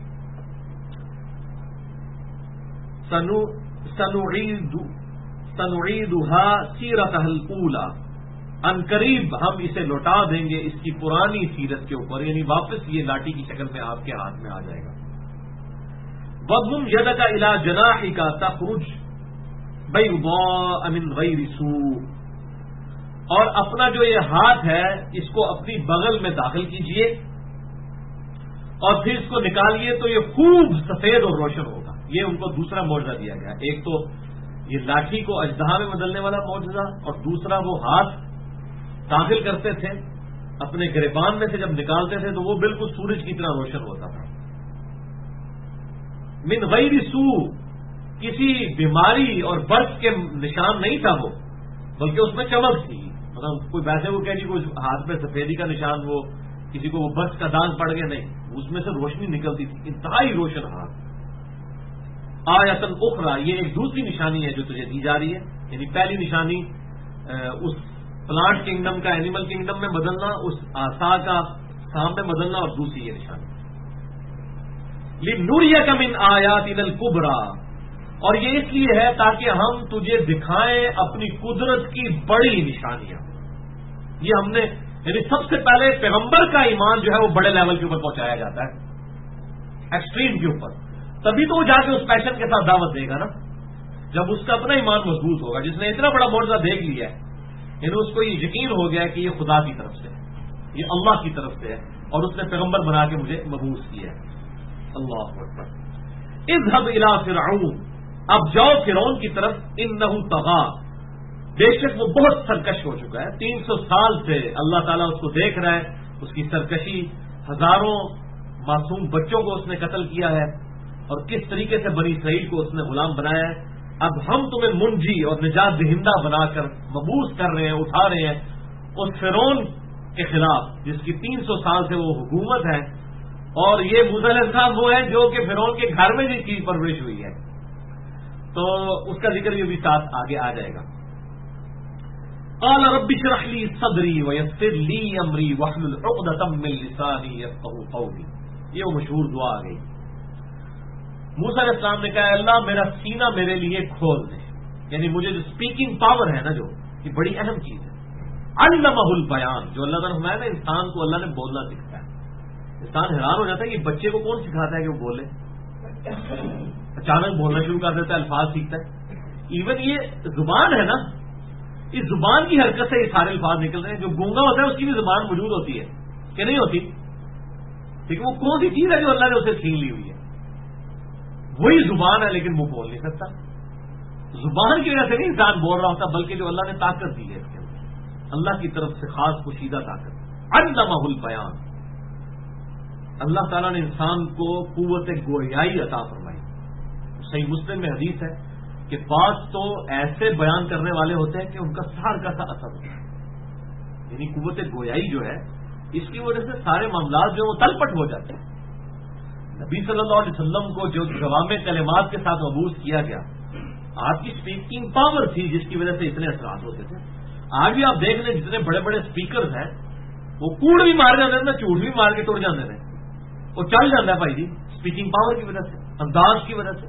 سنعیدها سیرتها الاولی. ان قریب ہم اسے لوٹا دیں گے اس کی پرانی سیرت کے اوپر, یعنی واپس یہ لاٹھی کی شکل میں آپ کے ہاتھ میں آ جائے گا. وَضْمُمْ يَدَكَ إِلَى جَنَاحِكَ تَخْرُجْ بَيْضَاءَ مِنْ غَيْرِ سُوءٍ. اور اپنا جو یہ ہاتھ ہے اس کو اپنی بغل میں داخل کیجئے اور پھر اس کو نکالیے تو یہ خوب سفید اور روشن ہوگا. یہ ان کو دوسرا معجزہ دیا گیا. ایک تو یہ لاٹھی کو اژدہا میں بدلنے والا معجزہ, اور دوسرا وہ ہاتھ داخل کرتے تھے اپنے گریبان میں سے, جب نکالتے تھے تو وہ بالکل سورج کی طرح روشن ہوتا تھا. من غیر سوء, کسی بیماری اور برف کے نشان نہیں تھا وہ, بلکہ اس میں چمک تھی. مطلب کوئی ویسے وہ کہ جی کوئی ہاتھ پہ سفیدی کا نشان, وہ کسی کو وہ برف کا داغ پڑ گیا, نہیں, اس میں سے روشنی نکلتی تھی, انتہائی روشن ہاتھ. آیۃ اخری, یہ ایک دوسری نشانی ہے جو تجھے دی جا رہی ہے. یعنی پہلی نشانی اس پلانٹ کنگڈم کا اینیمل کنگڈم میں بدلنا, اس آسا کا سام میں بدلنا, اور دوسری یہ نشانی لِنُرِيَكَ مِنْ آیَاتِنَا الْكُبْرَى. اور یہ اس لیے ہے تاکہ ہم تجھے دکھائیں اپنی قدرت کی بڑی نشانیاں. یہ ہم نے, یعنی سب سے پہلے پیغمبر کا ایمان جو ہے وہ بڑے لیول کے اوپر پہنچایا جاتا ہے, ایکسٹریم کے اوپر, تبھی تو وہ جا کے اس پیشن کے ساتھ دعوت دے گا نا, جب اس کا اپنا ایمان مضبوط ہوگا. جس نے اتنا بڑا معجزہ دیکھ لیا ہے, یعنی اس کو یہ یقین ہو گیا کہ یہ خدا کی طرف سے ہے, یہ اللہ کی طرف سے ہے, اور اس نے پیغمبر بنا کے مجھے مبعوث کیا ہے. اللہ اکبر. اذهب الى فرعون, اب جاؤ فرعون کی طرف. انه طغى, بے شک وہ بہت سرکش ہو چکا ہے. 300 سال سے اللہ تعالیٰ اس کو دیکھ رہا ہے, اس کی سرکشی, ہزاروں معصوم بچوں کو اس نے قتل کیا ہے, اور کس طریقے سے بنی اسرائیل کو اس نے غلام بنایا ہے. اب ہم تمہیں منجی اور نجات دہندہ بنا کر مبعوث کر رہے ہیں, اٹھا رہے ہیں اس فرعون کے خلاف جس کی 300 سال سے وہ حکومت ہے. اور یہ موسیٰ علیہ السلام وہ ہے جو کہ فرعون کے گھر میں جس کی پرورش ہوئی ہے. تو اس کا ذکر یہ بھی ساتھ آگے آ جائے گا. قال رب اشرح لي صدري ويسر لي امري واحلل عقدة من لساني يفقهوا قولي. یہ وہ مشہور دعا آ گئی. موسیٰ علیہ السلام نے کہا اللہ میرا سینہ میرے لیے کھول دے, یعنی مجھے جو اسپیکنگ پاور ہے نا, جو یہ بڑی اہم چیز ہے. علمہ البیان, جو اللہ تعالیٰ نے فرمایا نا انسان کو اللہ نے بولنا سکھایا. انسان حیران ہو جاتا ہے کہ بچے کو کون سکھاتا ہے کہ وہ بولے, اچانک بولنا شروع کر دیتا ہے, الفاظ سیکھتا ہے. ایون یہ زبان ہے نا, اس زبان کی حرکت سے یہ سارے الفاظ نکل رہے ہیں. جو گونگا ہوتا ہے اس کی بھی زبان موجود ہوتی ہے کہ نہیں ہوتی, لیکن وہ کون سی چیز ہے جو اللہ نے اسے چھین لی ہوئی ہے, وہی زبان ہے, لیکن وہ بول نہیں سکتا. زبان کی وجہ سے نہیں انسان بول رہا ہوتا, بلکہ جو اللہ نے طاقت دی ہے اس کے اندر, اللہ کی طرف سے خاص پوشیدہ طاقت. علمہ البیان, اللہ تعالیٰ نے انسان کو قوت گویائی عطا فرمائی. صحیح مسلم میں حدیث ہے کہ بعض تو ایسے بیان کرنے والے ہوتے ہیں کہ ان کا سار کا سا اثر ہوتا ہے. یعنی قوت گویائی جو ہے اس کی وجہ سے سارے معاملات جو وہ تل پٹ ہو جاتے ہیں. نبی صلی اللہ علیہ وسلم کو جو جوامع کلمات کے ساتھ مبعوث کیا گیا, آپ کی اسپیکنگ پاور تھی جس کی وجہ سے اتنے اثرات ہوتے تھے. آج بھی آپ دیکھ لیں جتنے بڑے بڑے اسپیکرز ہیں وہ کوڑ بھی مار جاتے ہیں نا, جھوٹ بھی مار کے ٹوٹ جاتے ہیں, وہ چل جاتا ہے بھائی جی اسپیکنگ پاور کی وجہ سے, انداز کی وجہ سے.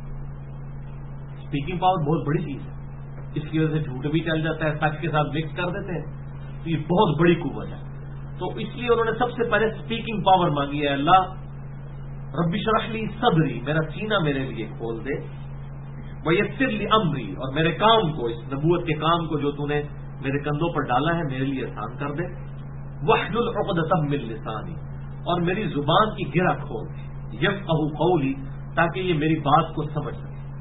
اسپیکنگ پاور بہت بڑی چیز ہے, اس کی وجہ سے جھوٹ بھی چل جاتا ہے, سچ کے ساتھ مکس کر دیتے ہیں, تو یہ بہت بڑی قوت ہے. تو اس لیے انہوں نے سب سے پہلے اسپیکنگ پاور مانگی ہے. اللہ رب اشرح لی صدری, میرا سینہ میرے لیے کھول دے, ویسر لی امری, اور میرے کام کو, اس نبوت کے کام کو جو تو نے میرے کندھوں پر ڈالا ہے میرے لیے آسان کر دے. واحلل عقدۃ من لسانی, اور میری زبان کی گرہ کھول دے. یفقہوا قولی, تاکہ یہ میری بات کو سمجھ سکے.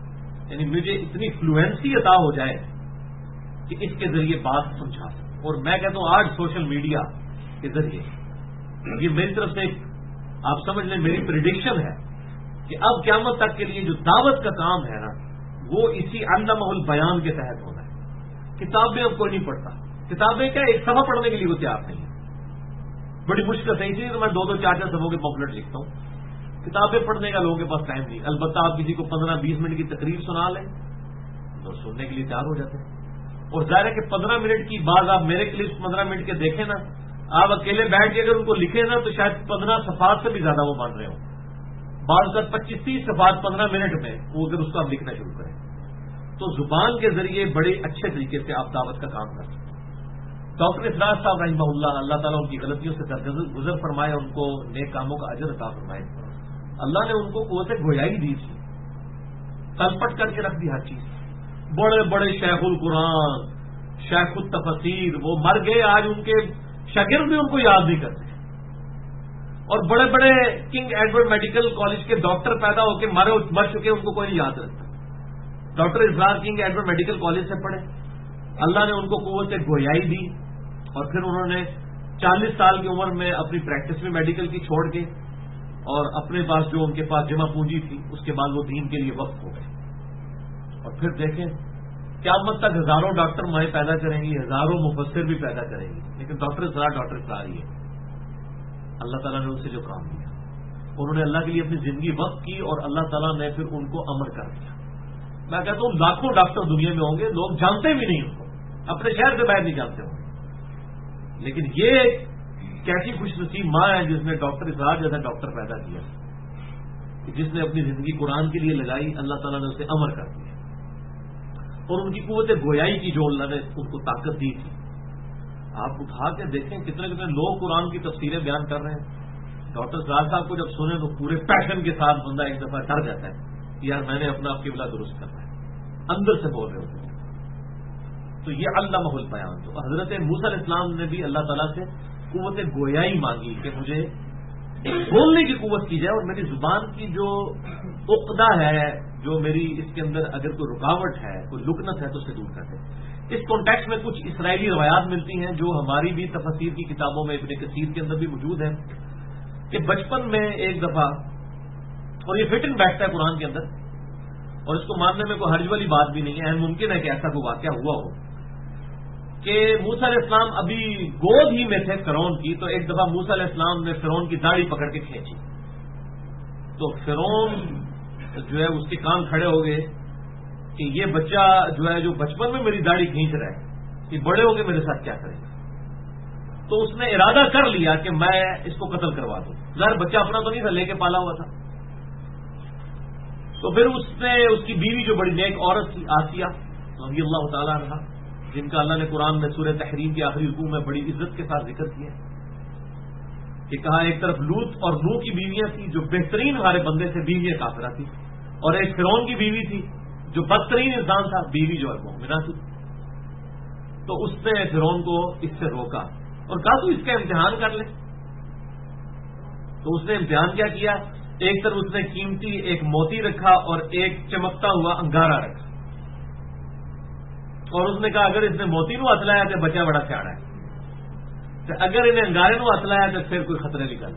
یعنی مجھے اتنی فلوئنسی عطا ہو جائے کہ اس کے ذریعے بات سمجھا سکوں. اور میں کہتا ہوں آج سوشل میڈیا کے ذریعے یہ میری طرف سے آپ سمجھ لیں میری پریڈکشن ہے کہ اب قیامت تک کے لیے جو دعوت کا کام ہے نا وہ اسی علامہ البیان کے تحت ہونا ہے. کتابیں اب کوئی نہیں پڑھتا. کتابیں کیا ایک صفحہ پڑھنے کے لیے وہ تیار نہیں ہے. بڑی مشکل سے اسی لیے تو میں 2-2 4-4 صفحوں کے پمفلٹ لکھتا ہوں. کتابیں پڑھنے کا لوگوں کے پاس ٹائم نہیں. البتہ آپ کسی کو 15-20 منٹ کی تقریر سنا لیں تو سننے کے لیے تیار ہو جاتے ہیں. اور ظاہر ہے کہ 15 منٹ کی بعض آپ میرے کلپس 15 منٹ کے دیکھیں نا, آپ اکیلے بیٹھ کے اگر ان کو لکھیں نا تو شاید 15 صفحات سے بھی زیادہ وہ بن رہے ہوں. بعض کا 25-30 صفحات 15 منٹ میں وہ اگر اس کو آپ لکھنا شروع کریں تو زبان کے ذریعے بڑے اچھے طریقے سے آپ دعوت کا کام کر سکتے ہیں. ڈاکٹر اسرار صاحب رحمہ اللہ تعالیٰ ان کی غلطیوں سے درگزر فرمائے, ان کو نیک کاموں کا اجر عطا فرمائے. اللہ نے ان کو قوت گویائی دی تھی, تلپٹ کر کے رکھ دی ہر چیز. بڑے بڑے شیخ القرآن, شیخ التفسیر وہ مر گئے, آج ان کے شاگرد بھی ان کو یاد نہیں کرتے. اور بڑے بڑے کنگ ایڈورڈ میڈیکل کالج کے ڈاکٹر پیدا ہو کے مر چکے, ان کو کوئی نہیں یاد رکھتا. Doctor Israr King Edward medical college سے پڑھے, اللہ نے ان کو قوت گویائی دی, اور پھر انہوں نے 40 سال کی عمر میں اپنی پریکٹس میں میڈیکل کی چھوڑ کے اور اپنے پاس جو ان کے پاس جمع پونجی تھی اس کے بعد وہ دین کے لیے وقف ہو گئے. اور پھر دیکھیں قیامت تک ہزاروں ڈاکٹر مائیں پیدا کریں گی, ہزاروں مفسر بھی پیدا کریں گی, لیکن ڈاکٹر اسرار ہی ہے. اللہ تعالیٰ نے ان سے جو کام کیا, انہوں نے اللہ کے لیے اپنی زندگی وقف کی اور اللہ تعالیٰ نے پھر ان کو امر کر دیا. میں کہتا ہوں لاکھوں ڈاکٹر دنیا میں ہوں گے, لوگ جانتے بھی نہیں ان کو, اپنے شہر سے باہر نہیں جانتے ہوں گے, لیکن یہ کیسی خوش نصیب ماں ہے جس نے ڈاکٹر اسرار جیسا ڈاکٹر پیدا کیا, جس نے اپنی زندگی قرآن کے لیے لگائی, اللہ تعالیٰ نے اسے امر کر دیا. اور ان کی قوت گویائی کی جو اللہ نے ان کو طاقت دی تھی, آپ اٹھا کے دیکھیں کتنے کتنے لوگ قرآن کی تفسیریں بیان کر رہے ہیں. ڈاکٹر اسرار صاحب کو جب سنیں تو پورے پیشن کے ساتھ بندہ ایک دفعہ ڈر جاتا ہے کہ یار میں نے اپنا قبلہ درست کرنا ہے, اندر سے بول رہے ہوتے ہیں. تو یہ علامہ البیان. تو حضرت موسیٰ علیہ السلام نے بھی اللہ تعالیٰ سے قوت گویائی مانگی کہ مجھے بولنے کی قوت کی جائے, اور میری زبان کی جو عقدہ ہے, جو میری اس کے اندر اگر کوئی رکاوٹ ہے, کوئی لکنت ہے تو اسے دور کر دے. اس کانٹیکسٹ میں کچھ اسرائیلی روایات ملتی ہیں جو ہماری بھی تفسیر کی کتابوں میں ابن کثیر کے اندر بھی موجود ہیں کہ بچپن میں ایک دفعہ, اور یہ فٹ ان بیٹھتا ہے قرآن کے اندر اور اس کو ماننے میں کوئی حرج والی بات بھی نہیں ہے, ممکن ہے کہ ایسا کوئی واقعہ ہوا ہو کہ موسیٰ علیہ السلام ابھی گود ہی میں تھے فرعون کی, تو ایک دفعہ موسیٰ علیہ السلام نے فرعون کی داڑھی پکڑ کے کھینچی, تو فرعون جو ہے اس کے کان کھڑے ہو گئے کہ یہ بچہ جو ہے جو بچپن میں میری داڑھی کھینچ رہا ہے یہ بڑے ہو کے میرے ساتھ کیا کرے گا. تو اس نے ارادہ کر لیا کہ میں اس کو قتل کروا دوں. ظاہر بچہ اپنا تو نہیں تھا, لے کے پالا ہوا تھا. تو پھر اس نے اس کی بیوی جو بڑی نیک عورت تھی آسیہ رضی اللہ تعالیٰ عنہا, جن کا اللہ نے قرآن میں سورہ تحریم کی آخری رکوع میں بڑی عزت کے ساتھ ذکر کیا کہ کہا ایک طرف لوط اور نوح کی بیویاں تھیں جو بہترین ہمارے بندے سے بیویاں کافرہ تھی, اور ایک فرعون کی بیوی تھی جو بدترین انسان تھا, بیوی جو ہے مومنہ تھی. تو اس نے فرعون کو اس سے روکا اور کہا تو اس کا امتحان کر لے. تو اس نے امتحان کیا کیا, ایک طرف اس نے قیمتی ایک موتی رکھا اور ایک چمکتا ہوا انگارہ رکھا, اور اس نے کہا اگر اس نے موتی نو ہاتھ لایا تو بچہ بڑا سیاڑا ہے, اگر انہیں انگارے نو ہاتھ لایا تو پھر کوئی خطرے نکل.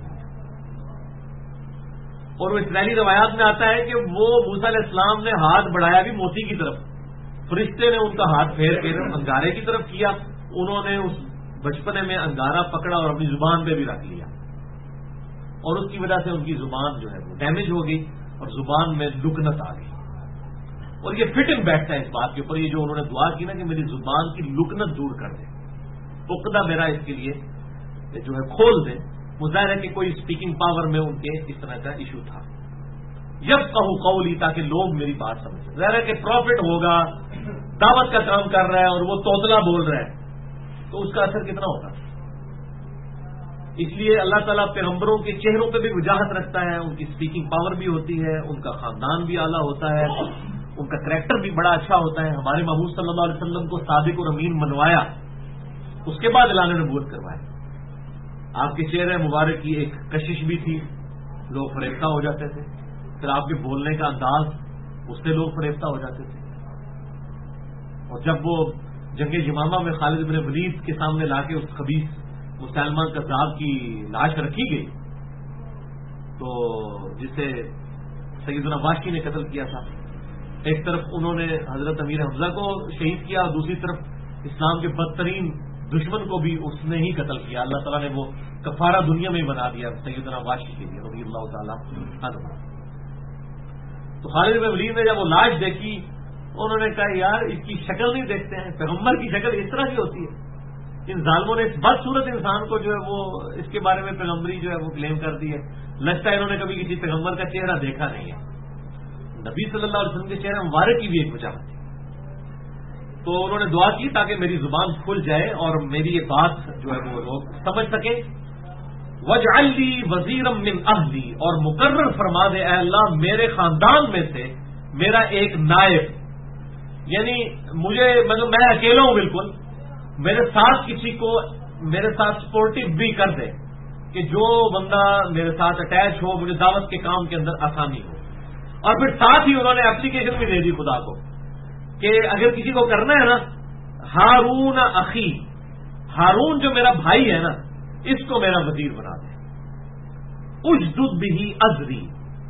اور وہ اسرائیلی روایات میں آتا ہے کہ وہ موسیٰ علیہ السلام نے ہاتھ بڑھایا بھی موتی کی طرف, فرشتے نے ان کا ہاتھ پھیر کے انگارے کی طرف کیا, انہوں نے اس بچپنے میں انگارہ پکڑا اور اپنی زبان پہ بھی رکھ لیا, اور اس کی وجہ سے ان کی زبان جو ہے وہ ڈیمیج ہو گئی اور زبان میں لکنت آ گئی. اور یہ فٹ ان بیٹھتا ہے اس بات کے اوپر, یہ جو انہوں نے دعا کی نا کہ میری زبان کی لکنت دور کر دے, عقدہ میرا اس کے لیے جو ہے کھول دے. ظاہر ہے کہ کوئی اسپیکنگ پاور میں ان کے اس طرح کا ایشو تھا. جب کہوں قولی, تاکہ لوگ میری بات سمجھیں. ظاہر ہے کہ پروفٹ ہوگا, دعوت کا کام کر رہا ہے اور وہ توتلا بول رہا ہے, تو اس کا اثر کتنا ہوتا. اس لیے اللہ تعالیٰ پیغمبروں کے چہروں پہ بھی وجاہت رکھتا ہے, ان کی اسپیکنگ پاور بھی ہوتی ہے, ان کا خاندان بھی اعلیٰ ہوتا ہے, ان کا کریکٹر بھی بڑا اچھا ہوتا ہے. ہمارے محمود صلی اللہ علیہ وسلم کو صادق اور امین منوایا, اس کے بعد اعلان نبوت کروایا. آپ کے چہرے مبارک کی ایک کشش بھی تھی, لوگ فریفتہ ہو جاتے تھے. پھر آپ کے بولنے کا انداز اس سے لوگ فریفتہ ہو جاتے تھے. اور جب وہ جنگ یمامہ میں خالد بن ولید کے سامنے لا کے اس خبیث مسلمان کذاب کی لاش رکھی گئی تو جسے سیدنا واشی نے قتل کیا تھا، ایک طرف انہوں نے حضرت امیر حمزہ کو شہید کیا اور دوسری طرف اسلام کے بدترین دشمن کو بھی اس نے ہی قتل کیا. اللہ تعالیٰ نے وہ کفارہ دنیا میں ہی بنا دیا سیدنا واشی کے لیے رضی اللہ تعالیٰ عنہ. تو خالد بن ولید نے جب وہ لاش دیکھی انہوں نے کہا یار اس کی شکل نہیں دیکھتے ہیں، پیغمبر کی شکل اس طرح کی ہوتی ہے. ان ظالموں نے اس بدصورت انسان کو جو ہے وہ اس کے بارے میں پیغمبری جو ہے وہ کلیم کر دی ہے. لگتا ہے انہوں نے کبھی کسی پیغمبر کا چہرہ دیکھا نہیں ہے. نبی صلی اللہ علیہ وسلم کے چہرہ مبارک کی بھی ایک وجہ تھی. تو انہوں نے دعا کی تاکہ میری زبان کھل جائے اور میری یہ بات جو ہے وہ لوگ سمجھ سکیں. وَاجْعَلْ لِي وَزِيرًا مِّنْ أَهْلِي، اور مقرر فرما دے اے اللہ میرے خاندان میں سے میرا ایک نائب، یعنی مجھے مطلب میں اکیلا ہوں بالکل، میرے ساتھ کسی کو میرے ساتھ سپورٹو بھی کر دے کہ جو بندہ میرے ساتھ اٹیچ ہو، مجھے دعوت کے کام کے اندر آسانی ہو. اور پھر ساتھ ہی انہوں نے اپلیکیشن بھی دے دی خدا کو کہ اگر کسی کو کرنا ہے نا ہارون اخی، ہارون جو میرا بھائی ہے نا اس کو میرا وزیر بنا دے. اجدد بہ ازری،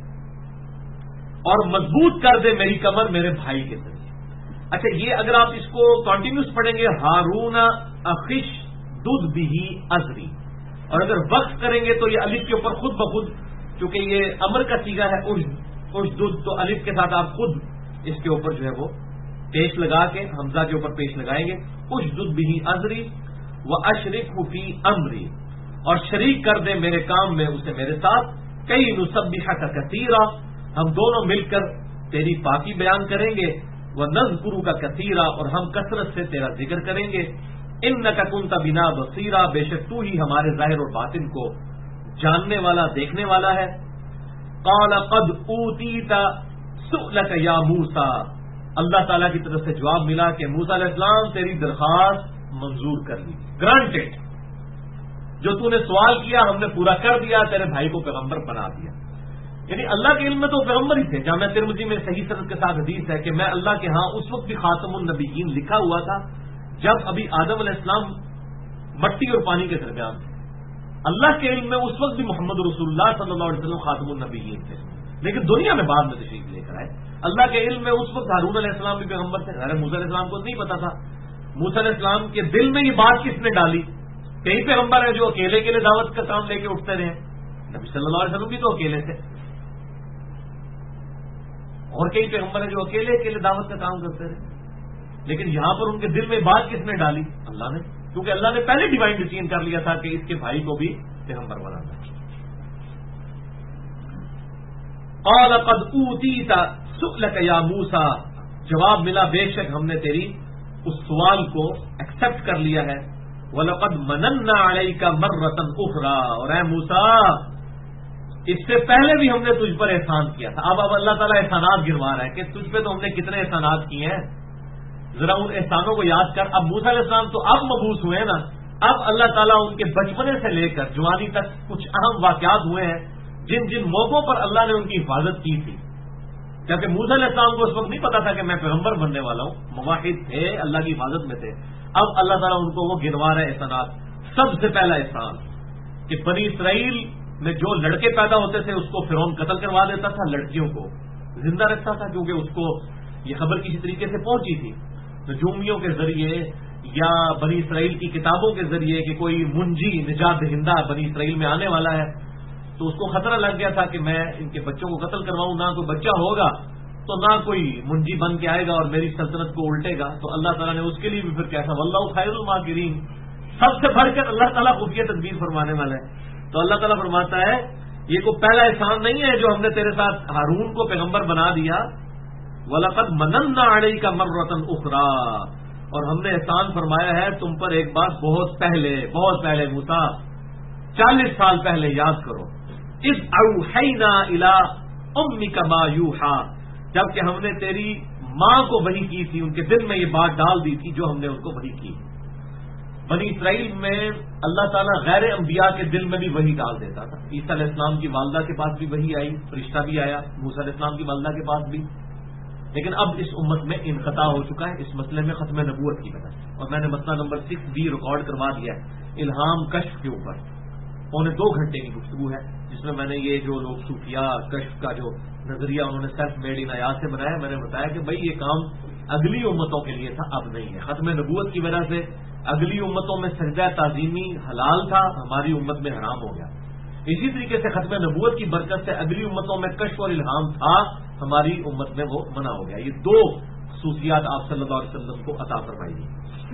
اور مضبوط کر دے میری کمر میرے بھائی کے ذریعے. اچھا یہ اگر آپ اس کو کنٹینیوس پڑھیں گے ہارون اخش دد بہ ازری، اور اگر وقف کریں گے تو یہ الف کے اوپر خود بخود، چونکہ یہ امر کا صیغہ ہے اجدد، تو الف کے ساتھ آپ خود اس کے اوپر جو ہے وہ پیش لگا کے حمزہ کے اوپر پیش لگائیں گے. اجدد بہ ازری واشرکہ فی امری، اور شریک کر دے میرے کام میں اسے میرے ساتھ. کئی نسبحک کثیرا، ہم دونوں مل کر تیری پاکی بیان کریں گے. ونذکرک کثیرا، اور ہم کثرت سے تیرا ذکر کریں گے. انک کنت بنا بصیرا، بے شک تو ہی ہمارے ظاہر اور باطن کو جاننے والا دیکھنے والا ہے. قال قد اوتیت سؤلک یا موسیٰ، اللہ تعالیٰ کی طرف سے جواب ملا کہ موسیٰ علیہ السلام تیری درخواست منظور کر لی، گرانٹڈ، جو تو نے سوال کیا ہم نے پورا کر دیا، تیرے بھائی کو پیغمبر بنا دیا. یعنی اللہ کے علم میں تو پیغمبر ہی تھے. جامعہ ترمذی میں صحیح سند کے ساتھ حدیث ہے کہ میں اللہ کے ہاں اس وقت بھی خاتم النبیین لکھا ہوا تھا جب ابھی آدم علیہ السلام مٹی اور پانی کے درمیان تھے. اللہ کے علم میں اس وقت بھی محمد رسول اللہ صلی اللہ علیہ وسلم خاتم النبیین تھے، لیکن دنیا میں بعد میں تشریف لے کر آئے. اللہ کے علم میں اس وقت ہارون علیہ السلام بھی پیغمبر تھے. موسیٰ علیہ السلام کو نہیں پتا تھا. موسیٰ علیہ السلام کے دل میں یہ بات کس نے ڈالی؟ کئی پیغمبر ہیں جو اکیلے اکیلے دعوت کا کام لے کے اٹھتے رہے. نبی صلی اللہ علیہ وسلم بھی تو اکیلے تھے، اور کئی پیغمبر ہیں جو اکیلے اکیلے دعوت کا کام کرتے رہے. لیکن یہاں پر ان کے دل میں بات کس نے ڈالی؟ اللہ نے، کیونکہ اللہ نے پہلے ڈیوائن ڈیسیژن کر لیا تھا کہ اس کے بھائی کو بھی پیغمبر بنانا ہے. قال قد اوتیت سؤلک یا موسیٰ، جواب ملا بے شک ہم نے تیری اس سوال کو ایکسپٹ کر لیا ہے. وَلَقَدْ مَنَنَّا عَلَيْكَ مَرَّةً أُخْرَى، اور اے موسیٰ اس سے پہلے بھی ہم نے تجھ پر احسان کیا تھا. اب اللہ تعالیٰ احسانات گنوا رہا ہے کہ تجھ پہ تو ہم نے کتنے احسانات کیے ہیں، ذرا ان احسانوں کو یاد کر. اب موسیٰ علیہ السلام تو اب مبعوث ہوئے ہیں نا، اب اللہ تعالیٰ ان کے بچپنے سے لے کر جوانی تک کچھ اہم واقعات ہوئے ہیں جن جن موقعوں پر اللہ نے ان کی حفاظت کی تھی. جبکہ موسیٰ علیہ السلام کو اس وقت نہیں پتا تھا کہ میں پیغمبر بننے والا ہوں، مواحد تھے، اللہ کی حفاظت میں تھے. اب اللہ تعالیٰ ان کو وہ گنوا رہے احسانات. سب سے پہلا احسان کہ بنی اسرائیل میں جو لڑکے پیدا ہوتے تھے اس کو فرعون قتل کروا دیتا تھا، لڑکیوں کو زندہ رکھتا تھا، کیونکہ اس کو یہ خبر کسی طریقے سے پہنچی تھی نجومیوں کے ذریعے یا بنی اسرائیل کی کتابوں کے ذریعے کہ کوئی منجی نجات دہندہ بنی اسرائیل میں آنے والا ہے. تو اس کو خطرہ لگ گیا تھا کہ میں ان کے بچوں کو قتل کرواؤں، نہ کوئی بچہ ہوگا تو نہ کوئی منجی بن کے آئے گا اور میری سلطنت کو الٹے گا. تو اللہ تعالیٰ نے اس کے لیے بھی پھر کیسا واللہ خیر الماکرین، سب سے بڑھ کر اللہ تعالیٰ خفیہ تدبیر فرمانے والا ہے. تو اللہ تعالیٰ فرماتا ہے یہ کوئی پہلا احسان نہیں ہے جو ہم نے تیرے ساتھ ہارون کو پیغمبر بنا دیا. وَلَقَدْ مَنَنَّا عَلَيْكَ مَرَّةً أُخْرَى، اور ہم نے احسان فرمایا ہے تم پر ایک بات بہت پہلے موسیٰ 40 سال پہلے، یاد کرو. اِذْ أَوْحَيْنَا إِلَىٰ أُمِّكَ مَا يُوحَىٰ، جبکہ ہم نے تیری ماں کو وحی کی تھی، ان کے دل میں یہ بات ڈال دی تھی جو ہم نے ان کو وحی کی. بنی اسرائیل میں اللہ تعالیٰ غیر انبیاء کے دل میں بھی وحی ڈال دیتا تھا. عیسیٰ علیہ السلام کی والدہ کے پاس بھی وحی آئی، فرشتہ بھی آیا موسیٰ علیہ السلام کی والدہ کے پاس بھی. لیکن اب اس امت میں انقطاع ہو چکا ہے اس مسئلے میں ختم نبوت کی وجہ سے. اور میں نے مسئلہ نمبر 6B ریکارڈ کروا دیا ہے الہام کشف کے اوپر. 2.25 گھنٹے کی گفتگو ہے جس میں نے یہ جو لوگ صوفیاء کشف کا جو نظریہ انہوں نے سیلف میڈ ان آیات سے بنایا، میں نے بتایا کہ بھائی یہ کام اگلی امتوں کے لیے تھا، اب نہیں ہے. ختم نبوت کی وجہ سے اگلی امتوں میں سجدہ تعظیمی حلال تھا، ہماری امت میں حرام ہو گیا. اسی طریقے سے ختم نبوت کی برکت سے اگلی امتوں میں کشف اور الہام تھا، ہماری امت میں وہ منع ہو گیا. یہ 2 خصوصیات آپ صلی اللہ علیہ وسلم کو عطا فرمائی دی.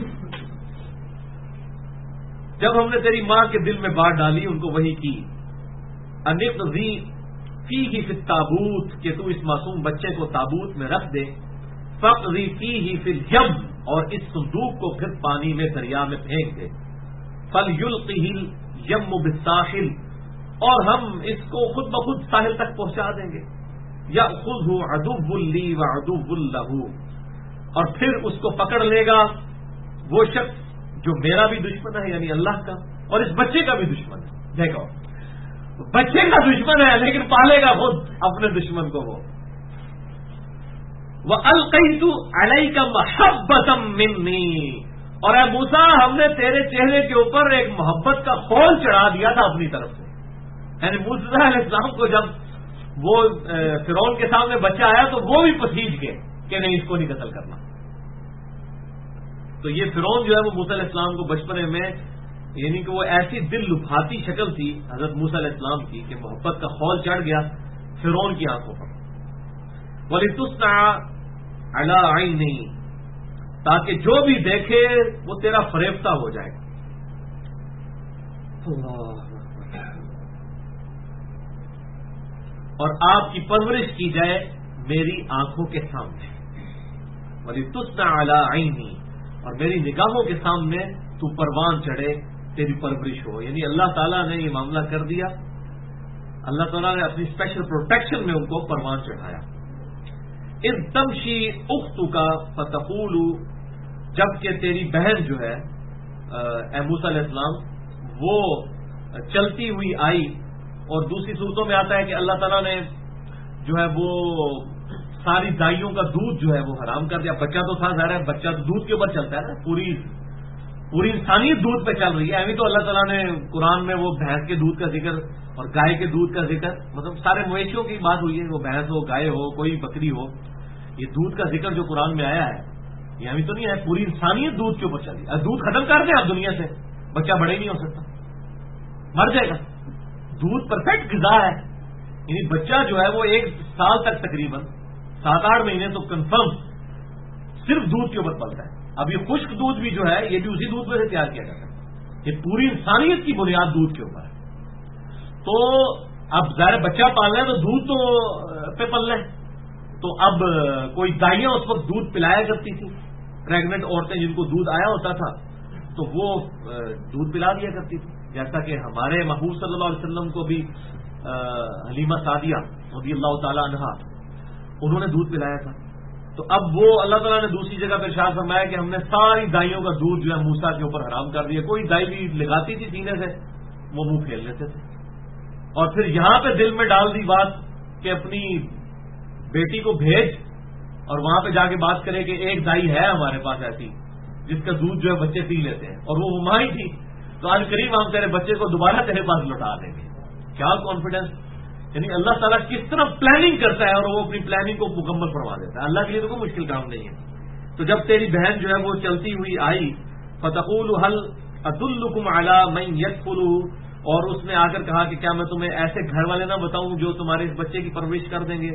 جب ہم نے تیری ماں کے دل میں بات ڈالی، ان کو وحی کی انقذی فیہ فی التابوت کہ تو اس معصوم بچے کو تابوت میں رکھ دے، فقذی فیہ فی الیم اور اس صندوق کو پھر پانی میں دریا میں پھینک دے، فلیلقہ الیم بالساحل اور ہم اس کو خود بخود ساحل تک پہنچا دیں گے. یأخذہ عدو لی وعدو لہ اور پھر اس کو پکڑ لے گا وہ شخص جو میرا بھی دشمن ہے یعنی اللہ کا، اور اس بچے کا بھی دشمن ہے. دیکھو بچے کا دشمن ہے لیکن پالے گا خود اپنے دشمن کو وہ. وَأَلْقَيْتُ عَلَيْكَ مَحَبَّةً مِّنِّي اور اے موسیٰ ہم نے تیرے چہرے کے اوپر ایک محبت کا خول چڑھا دیا تھا اپنی طرف سے. یعنی موسیٰ علیہ السلام کو جب وہ فرعون کے سامنے بچہ آیا تو وہ بھی پسیج گئے کہ نہیں اس کو نہیں قتل کرنا. تو یہ فرعون جو ہے وہ موسیٰ علیہ السلام کو بچپنے میں یعنی کہ وہ ایسی دل لبھاتی شکل تھی حضرت موسیٰ علیہ السلام کی کہ محبت کا خول چڑھ گیا فرعون کی آنکھوں پر. وَلِتُصْنَعَ عَلَىٰ عَيْنِي تاکہ جو بھی دیکھے وہ تیرا فریفتہ ہو جائے. اور آپ کی پرورش کی جائے میری آنکھوں کے سامنے. وَلِتُصْنَعَ عَلَىٰ عَيْنِي اور میری نگاہوں کے سامنے تو پروان چڑھے تیری پرورش ہو. یعنی اللہ تعالیٰ نے یہ معاملہ کر دیا، اللہ تعالیٰ نے اپنی اسپیشل پروٹیکشن میں ان کو پروان چڑھایا. اذ تمشی اختک فتقول جبکہ تیری بہن جو ہے اے موسیٰ علیہ السلام وہ چلتی ہوئی آئی. اور دوسری صورتوں میں آتا ہے کہ اللہ تعالیٰ نے جو ہے وہ ساری دائیوں کا دودھ جو ہے وہ حرام کر دیا. بچہ تو تھا ظاہر ہے بچہ تو دودھ کے اوپر چلتا ہے نا، پوری انسانیت دودھ پہ چل رہی ہے. ابھی تو اللہ تعالیٰ نے قرآن میں وہ بھینس کے دودھ کا ذکر اور گائے کے دودھ کا ذکر مطلب سارے مویشیوں کی بات ہوئی ہے، وہ بھینس ہو گائے ہو کوئی بکری ہو، یہ دودھ کا ذکر جو قرآن میں آیا ہے یہ ابھی تو نہیں ہے، پوری انسانیت دودھ کے اوپر چل رہی ہے. دودھ ختم کر دیں آپ دنیا سے بچہ بڑے ہی نہیں ہو سکتا، مر جائے گا. دودھ پرفیکٹ غذا ہے، یعنی بچہ جو ہے وہ 1 سال تک تقریباً 7-8 مہینے تو کنفرم صرف دودھ کے اوپر پلتا ہے. اب یہ خشک دودھ بھی جو ہے یہ بھی اسی دودھ میں سے تیار کیا جاتا ہے. یہ پوری انسانیت کی بنیاد دودھ کے اوپر ہے. تو اب ظاہر بچہ پالنا ہے تو دودھ تو پہ پلنا ہے. تو اب کوئی دائیاں اس وقت دودھ پلایا کرتی تھی، پریگننٹ عورتیں جن کو دودھ آیا ہوتا تھا تو وہ دودھ پلا دیا کرتی تھی. جیسا کہ ہمارے محبوب صلی اللہ علیہ وسلم کو بھی حلیمہ سعدیہ رضی اللہ تعالی عنہا انہوں نے دودھ پلایا تھا. تو اب وہ اللہ تعالیٰ نے دوسری جگہ پہ ارشاد فرمایا کہ ہم نے ساری دائیوں کا دودھ جو ہے موسیٰ کے اوپر حرام کر دیا. کوئی دائی بھی لگاتی تھی سینے سے وہ منہ پھیل لیتے تھے. اور پھر یہاں پہ دل میں ڈال دی بات کہ اپنی بیٹی کو بھیج اور وہاں پہ جا کے بات کرے کہ ایک دائی ہے ہمارے پاس ایسی جس کا دودھ جو ہے بچے پی لیتے ہیں، اور وہ ماں ہی تھی. تو آج قریب ہم تیرے بچے کو دوبارہ تیرے پاس لوٹا دیں گے. کیا کانفیڈنس! یعنی اللہ تعالیٰ کس طرح پلاننگ کرتا ہے اور وہ اپنی پلاننگ کو مکمل فرما دیتا ہے. اللہ کے لیے تو کوئی مشکل کام نہیں ہے. تو جب تیری بہن جو ہے وہ چلتی ہوئی آئی فتقول هل ادلکم علی من یکفلہ اور اس نے آ کر کہا کہ کیا میں تمہیں ایسے گھر والے نہ بتاؤں جو تمہارے اس بچے کی پرورش کر دیں گے.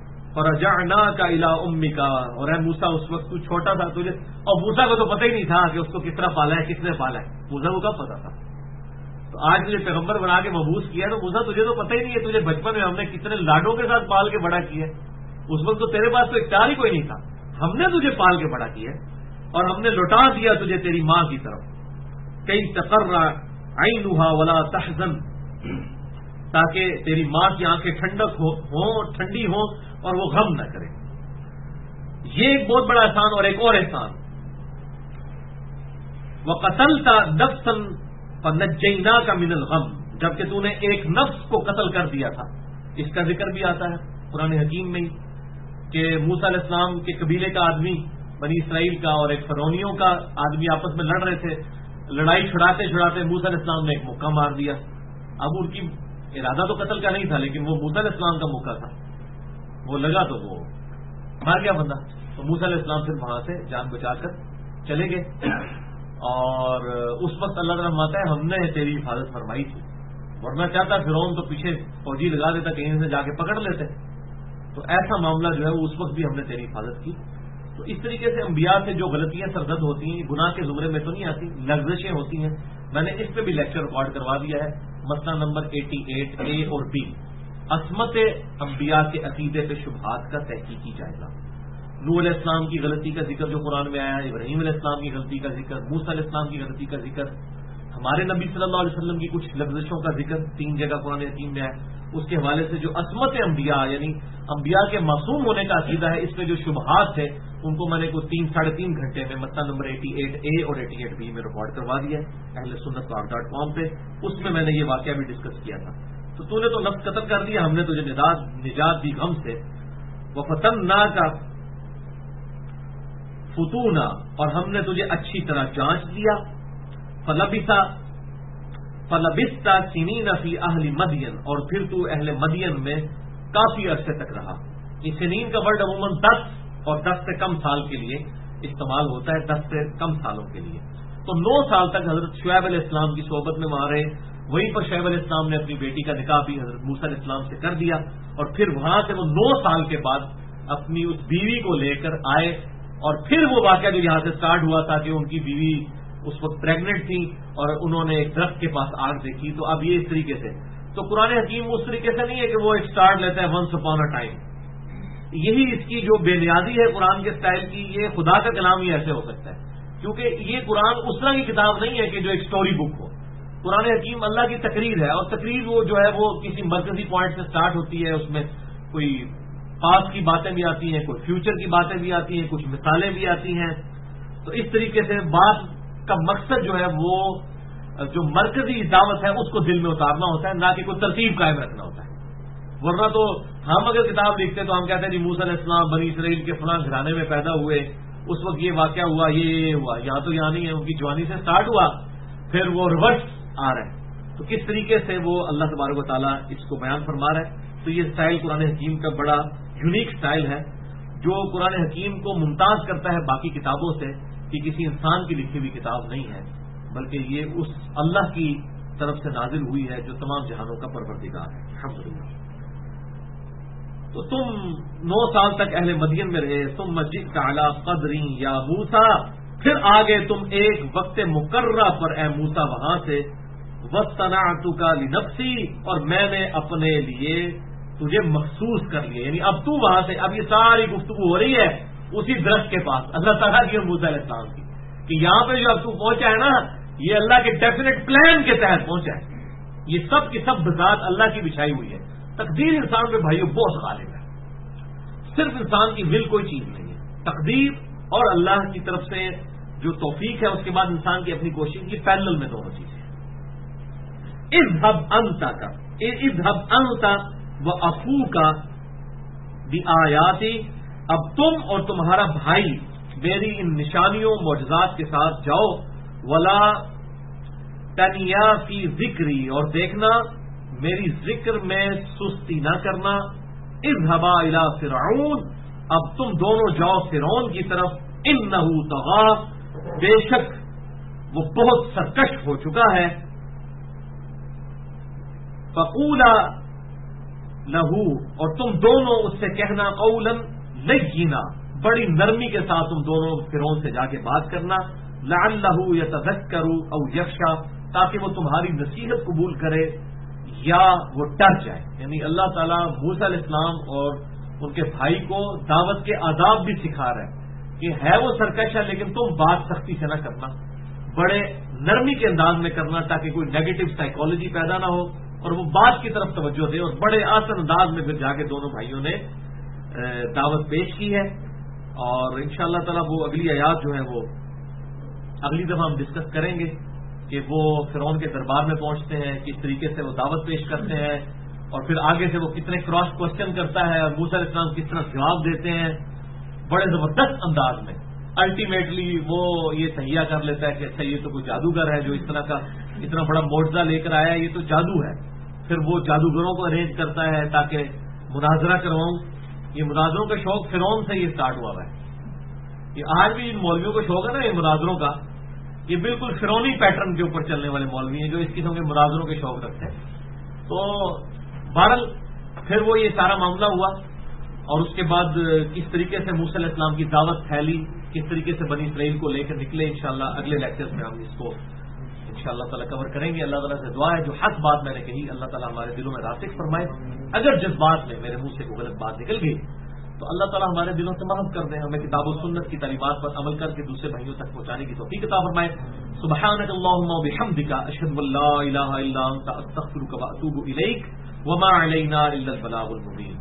فرجعناک الی امک اور اے موسیٰ اس وقت تو چھوٹا تھا تجھے اور موسیٰ کو تو پتہ ہی نہیں تھا کہ اس کو کس طرح پالا ہے کس نے پالا ہے. موسیٰ کو کب پتا تھا؟ تو آج تجھے پیغمبر بنا کے مبعوث کیا تو موسیٰ تجھے تو پتہ ہی نہیں ہے. تجھے بچپن میں ہم نے کتنے لاڈوں کے ساتھ پال کے بڑا کیا ہے. اس وقت تو تیرے پاس تو اختیار ہی کوئی نہیں تھا. ہم نے تجھے پال کے بڑا کیا اور ہم نے لوٹا دیا تجھے تیری ماں کی طرف. کئی تقر عینھا ولا تحزن تاکہ تیری ماں کی آنکھیں ٹھنڈک ہوں ٹھنڈی ہوں اور وہ غم نہ کرے. یہ ایک بہت بڑا احسان. اور ایک اور احسان وقتلت نفسا فنجیناک من الغم جبکہ تو نے ایک نفس کو قتل کر دیا تھا. اس کا ذکر بھی آتا ہے قرآن حکیم میں ہی کہ موسیٰ علیہ السلام کے قبیلے کا آدمی بنی اسرائیل کا اور ایک فرعونیوں کا آدمی آپس میں لڑ رہے تھے. لڑائی چھڑاتے چھڑاتے موسیٰ علیہ السلام نے ایک مکہ مار دیا. اب ان کی ارادہ تو قتل کا نہیں تھا, لیکن وہ موسیٰ علیہ السلام کا موقع تھا, وہ لگا تو وہ مار گیا بندہ. تو موسیٰ علیہ السلام پھر وہاں سے جان بچا کر چلے گئے. اور اس وقت اللہ تعالیٰ فرماتا ہے ہم نے تیری حفاظت فرمائی تھی, ورنہ چاہتا فرعون تو پیچھے فوجی لگا دیتا, کہیں سے جا کے پکڑ لیتے. تو ایسا معاملہ جو ہے وہ اس وقت بھی ہم نے تیری حفاظت کی. تو اس طریقے سے انبیاء سے جو غلطیاں سرزد ہوتی ہیں گناہ کے زمرے میں تو نہیں آتی, لغزشیں ہوتی ہیں. میں نے اس پہ بھی لیکچر ریکارڈ کروا دیا ہے, مسئلہ نمبر 88 A اور B, عصمت انبیاء کے عقیدے پہ شبہات کا تحقیقی جائزہ. نوح علیہ السلام کی غلطی کا ذکر جو قرآن میں آیا, ابراہیم علیہ السلام کی غلطی کا ذکر, موسیٰ علیہ السلام کی غلطی کا ذکر, ہمارے نبی صلی اللہ علیہ وسلم کی کچھ لفظوں کا ذکر 3 جگہ قرآن حکیم میں آیا. اس کے حوالے سے جو عصمت انبیاء یعنی انبیاء کے معصوم ہونے کا عقیدہ ہے, اس میں جو شبہات تھے ان کو میں نے کوئی 3-3.5 گھنٹے میں مسئلہ نمبر 88A اور 88B میں ریکارڈ کروا دیا ہے اہل سنت .com پہ. اس میں نے یہ واقعہ بھی ڈسکس کیا تھا. تو نے تو نفس قتل کر دیا, ہم نے تجھے نجات دی غم سے. وَفَتَنَّاكَ فتونا, اور ہم نے تجھے اچھی طرح جانچ لیا. فلبثت سنین فی اہل مدین, اور پھر تو اہل مدین میں کافی عرصے تک رہا. یہ سنین کا ورڈ عموماً 10 اور 10 سے کم سال کے لیے استعمال ہوتا ہے, 10 سے کم سالوں کے لیے. تو 9 سال تک حضرت شعیب علیہ السلام کی صحبت میں وہاں رہے. وہیں پر شعیب علیہ السلام نے اپنی بیٹی کا نکاح بھی حضرت موسیٰ علیہ السلام سے کر دیا, اور پھر وہاں سے وہ 9 سال کے بعد اپنی اس بیوی کو لے کر آئے. اور پھر وہ واقعہ جو یہاں سے سٹارٹ ہوا تھا کہ ان کی بیوی اس وقت پریگننٹ تھی اور انہوں نے ایک درخت کے پاس آگ دیکھی. تو اب یہ اس طریقے سے, تو قرآن حکیم اس طریقے سے نہیں ہے کہ وہ ایک سٹارٹ لیتا ہے ونس اپون اے ٹائم. یہی اس کی جو بے نیازی ہے قرآن کے سٹائل کی, یہ خدا کا کلام ہی ایسے ہو سکتا ہے, کیونکہ یہ قرآن اس طرح کی کتاب نہیں ہے کہ جو ایک سٹوری بک ہو. قرآن حکیم اللہ کی تقریر ہے, اور تقریر وہ جو ہے وہ کسی مرکزی پوائنٹ سے سٹارٹ ہوتی ہے. اس میں کوئی پاس کی باتیں بھی آتی ہیں, کوئی فیوچر کی باتیں بھی آتی ہیں, کچھ مثالیں بھی آتی ہیں. تو اس طریقے سے بات کا مقصد جو ہے وہ جو مرکزی دعوت ہے اس کو دل میں اتارنا ہوتا ہے, نہ کہ کوئی ترتیب قائم رکھنا ہوتا ہے. ورنہ تو ہم اگر کتاب لکھتے تو ہم کہتے ہیں جی موسیٰ علیہ السلام بنی اسرائیل کے فلاں گھرانے میں پیدا ہوئے, اس وقت یہ واقعہ ہوا, یہ ہوا. یہاں تو یہاں نہیں ہے, ان کی جوانی سے سٹارٹ ہوا, پھر وہ ریورس آ رہے ہیں. تو کس طریقے سے وہ اللہ تبارک و تعالیٰ اس کو بیان فرما رہا ہے. تو یہ سٹائل قرآن حکیم کا بڑا یونیک سٹائل ہے, جو قرآن حکیم کو ممتاز کرتا ہے باقی کتابوں سے, کہ کسی انسان کی لکھی ہوئی کتاب نہیں ہے, بلکہ یہ اس اللہ کی طرف سے نازل ہوئی ہے جو تمام جہانوں کا پروردگار ہے. الحمدللہ. تو تم 9 سال تک اہل مدین میں رہے. ثم جئت علی قدری یا موسیٰ, پھر آگے تم ایک وقت مقررہ پر اے موسیٰ وہاں سے. واصطنعتک لنفسی, اور میں نے اپنے لیے تجھے مخصوص کر لیا. یعنی اب تو وہاں سے, اب یہ ساری گفتگو ہو رہی ہے اسی درخت کے پاس اللہ تعالیٰ کی اور موسیٰ علیہ السلام کی, کہ یہاں پہ جو اب تو پہنچا ہے نا, یہ اللہ کے ڈیفینیٹ پلان کے تحت پہنچا ہے. یہ سب کی سب بذات اللہ کی بچھائی ہوئی ہے. تقدیر انسان پہ بھائیوں بہت غالب ہے, صرف انسان کی ول کوئی چیز نہیں ہے. تقدیر اور اللہ کی طرف سے جو توفیق ہے, اس کے بعد انسان کی اپنی کوشش, کی پیرلل میں دونوں چیزیں ہیں. اذهب انت واخوک بآیاتی, اب تم اور تمہارا بھائی میری ان نشانیوں معجزات کے ساتھ جاؤ. ولا تنیا فی ذکری, اور دیکھنا میری ذکر میں سستی نہ کرنا. اذهبا الی فرعون, اب تم دونوں جاؤ فرعون کی طرف. انہ طغی, بے شک وہ بہت سرکش ہو چکا ہے. فقولا لہو, اور تم دونوں اس سے کہنا قولا لینا, بڑی نرمی کے ساتھ تم دونوں فرعون سے جا کے بات کرنا. لعلہ یتذکر او یخشی, تاکہ وہ تمہاری نصیحت قبول کرے یا وہ ڈر جائے. یعنی اللہ تعالیٰ موسیٰ علیہ السلام اور ان کے بھائی کو دعوت کے آداب بھی سکھا رہا ہے کہ ہے وہ سرکش ہے, لیکن تم بات سختی سے نہ کرنا, بڑے نرمی کے انداز میں کرنا, تاکہ کوئی نیگیٹو سائیکالوجی پیدا نہ ہو, اور وہ بات کی طرف توجہ دے. اور بڑے آسان انداز میں پھر جا کے دونوں بھائیوں نے دعوت پیش کی ہے. اور انشاءاللہ تعالیٰ وہ اگلی آیات جو ہے وہ اگلی دفعہ ہم ڈسکس کریں گے کہ وہ فرعون کے دربار میں پہنچتے ہیں, کس طریقے سے وہ دعوت پیش کرتے ہیں, اور پھر آگے سے وہ کتنے کراس کوشچن کرتا ہے اور موسیٰ علیہ السلام کس طرح جواب دیتے ہیں بڑے زبردست انداز میں. الٹیمیٹلی وہ یہ تہیہ کر لیتا ہے کہ اچھا یہ تو کوئی جادوگر ہے جو اس طرح کا اتنا بڑا معجزہ لے کر آیا ہے، یہ تو جادو ہے. پھر وہ جادوگروں کو ارینج کرتا ہے تاکہ مناظرہ کرواؤں. یہ مناظروں کا شوق فرعون سے یہ سٹارٹ ہوا ہے. یہ آج بھی ان مولویوں کو شوق ہے نا ان مناظروں کا، یہ بالکل فرعونی پیٹرن کے اوپر چلنے والے مولوی ہیں جو اس قسم کے مناظروں کے شوق رکھتے ہیں. تو بہرحال پھر وہ یہ سارا معاملہ ہوا اور اس کے بعد کس طریقے سے موسیٰ علیہ السلام کی دعوت پھیلی، کس طریقے سے بنی اسرائیل کو لے کر نکلے، انشاءاللہ اگلے لیکچرز میں ہم اس کو انشاءاللہ تعالیٰ کور کریں گے. اللہ تعالیٰ سے دعا ہے جو حق بات میں نے کہی اللہ تعالیٰ ہمارے دلوں میں راسخ فرمائے. اگر جس بات میں میرے منہ سے کوئی غلط بات نکل گئی تو اللہ تعالیٰ ہمارے دلوں سے معاف کر دیں، ہمیں کتاب و سنت کی تعلیمات پر عمل کر کے دوسرے بھائیوں تک پہنچانے کی توفیق عطا فرمائے. سبحانک اللہم و بحمدک اشہد ان لا الہ الا انت استغفرک و اتوب الیک وما علینا الا البلاغ المبین.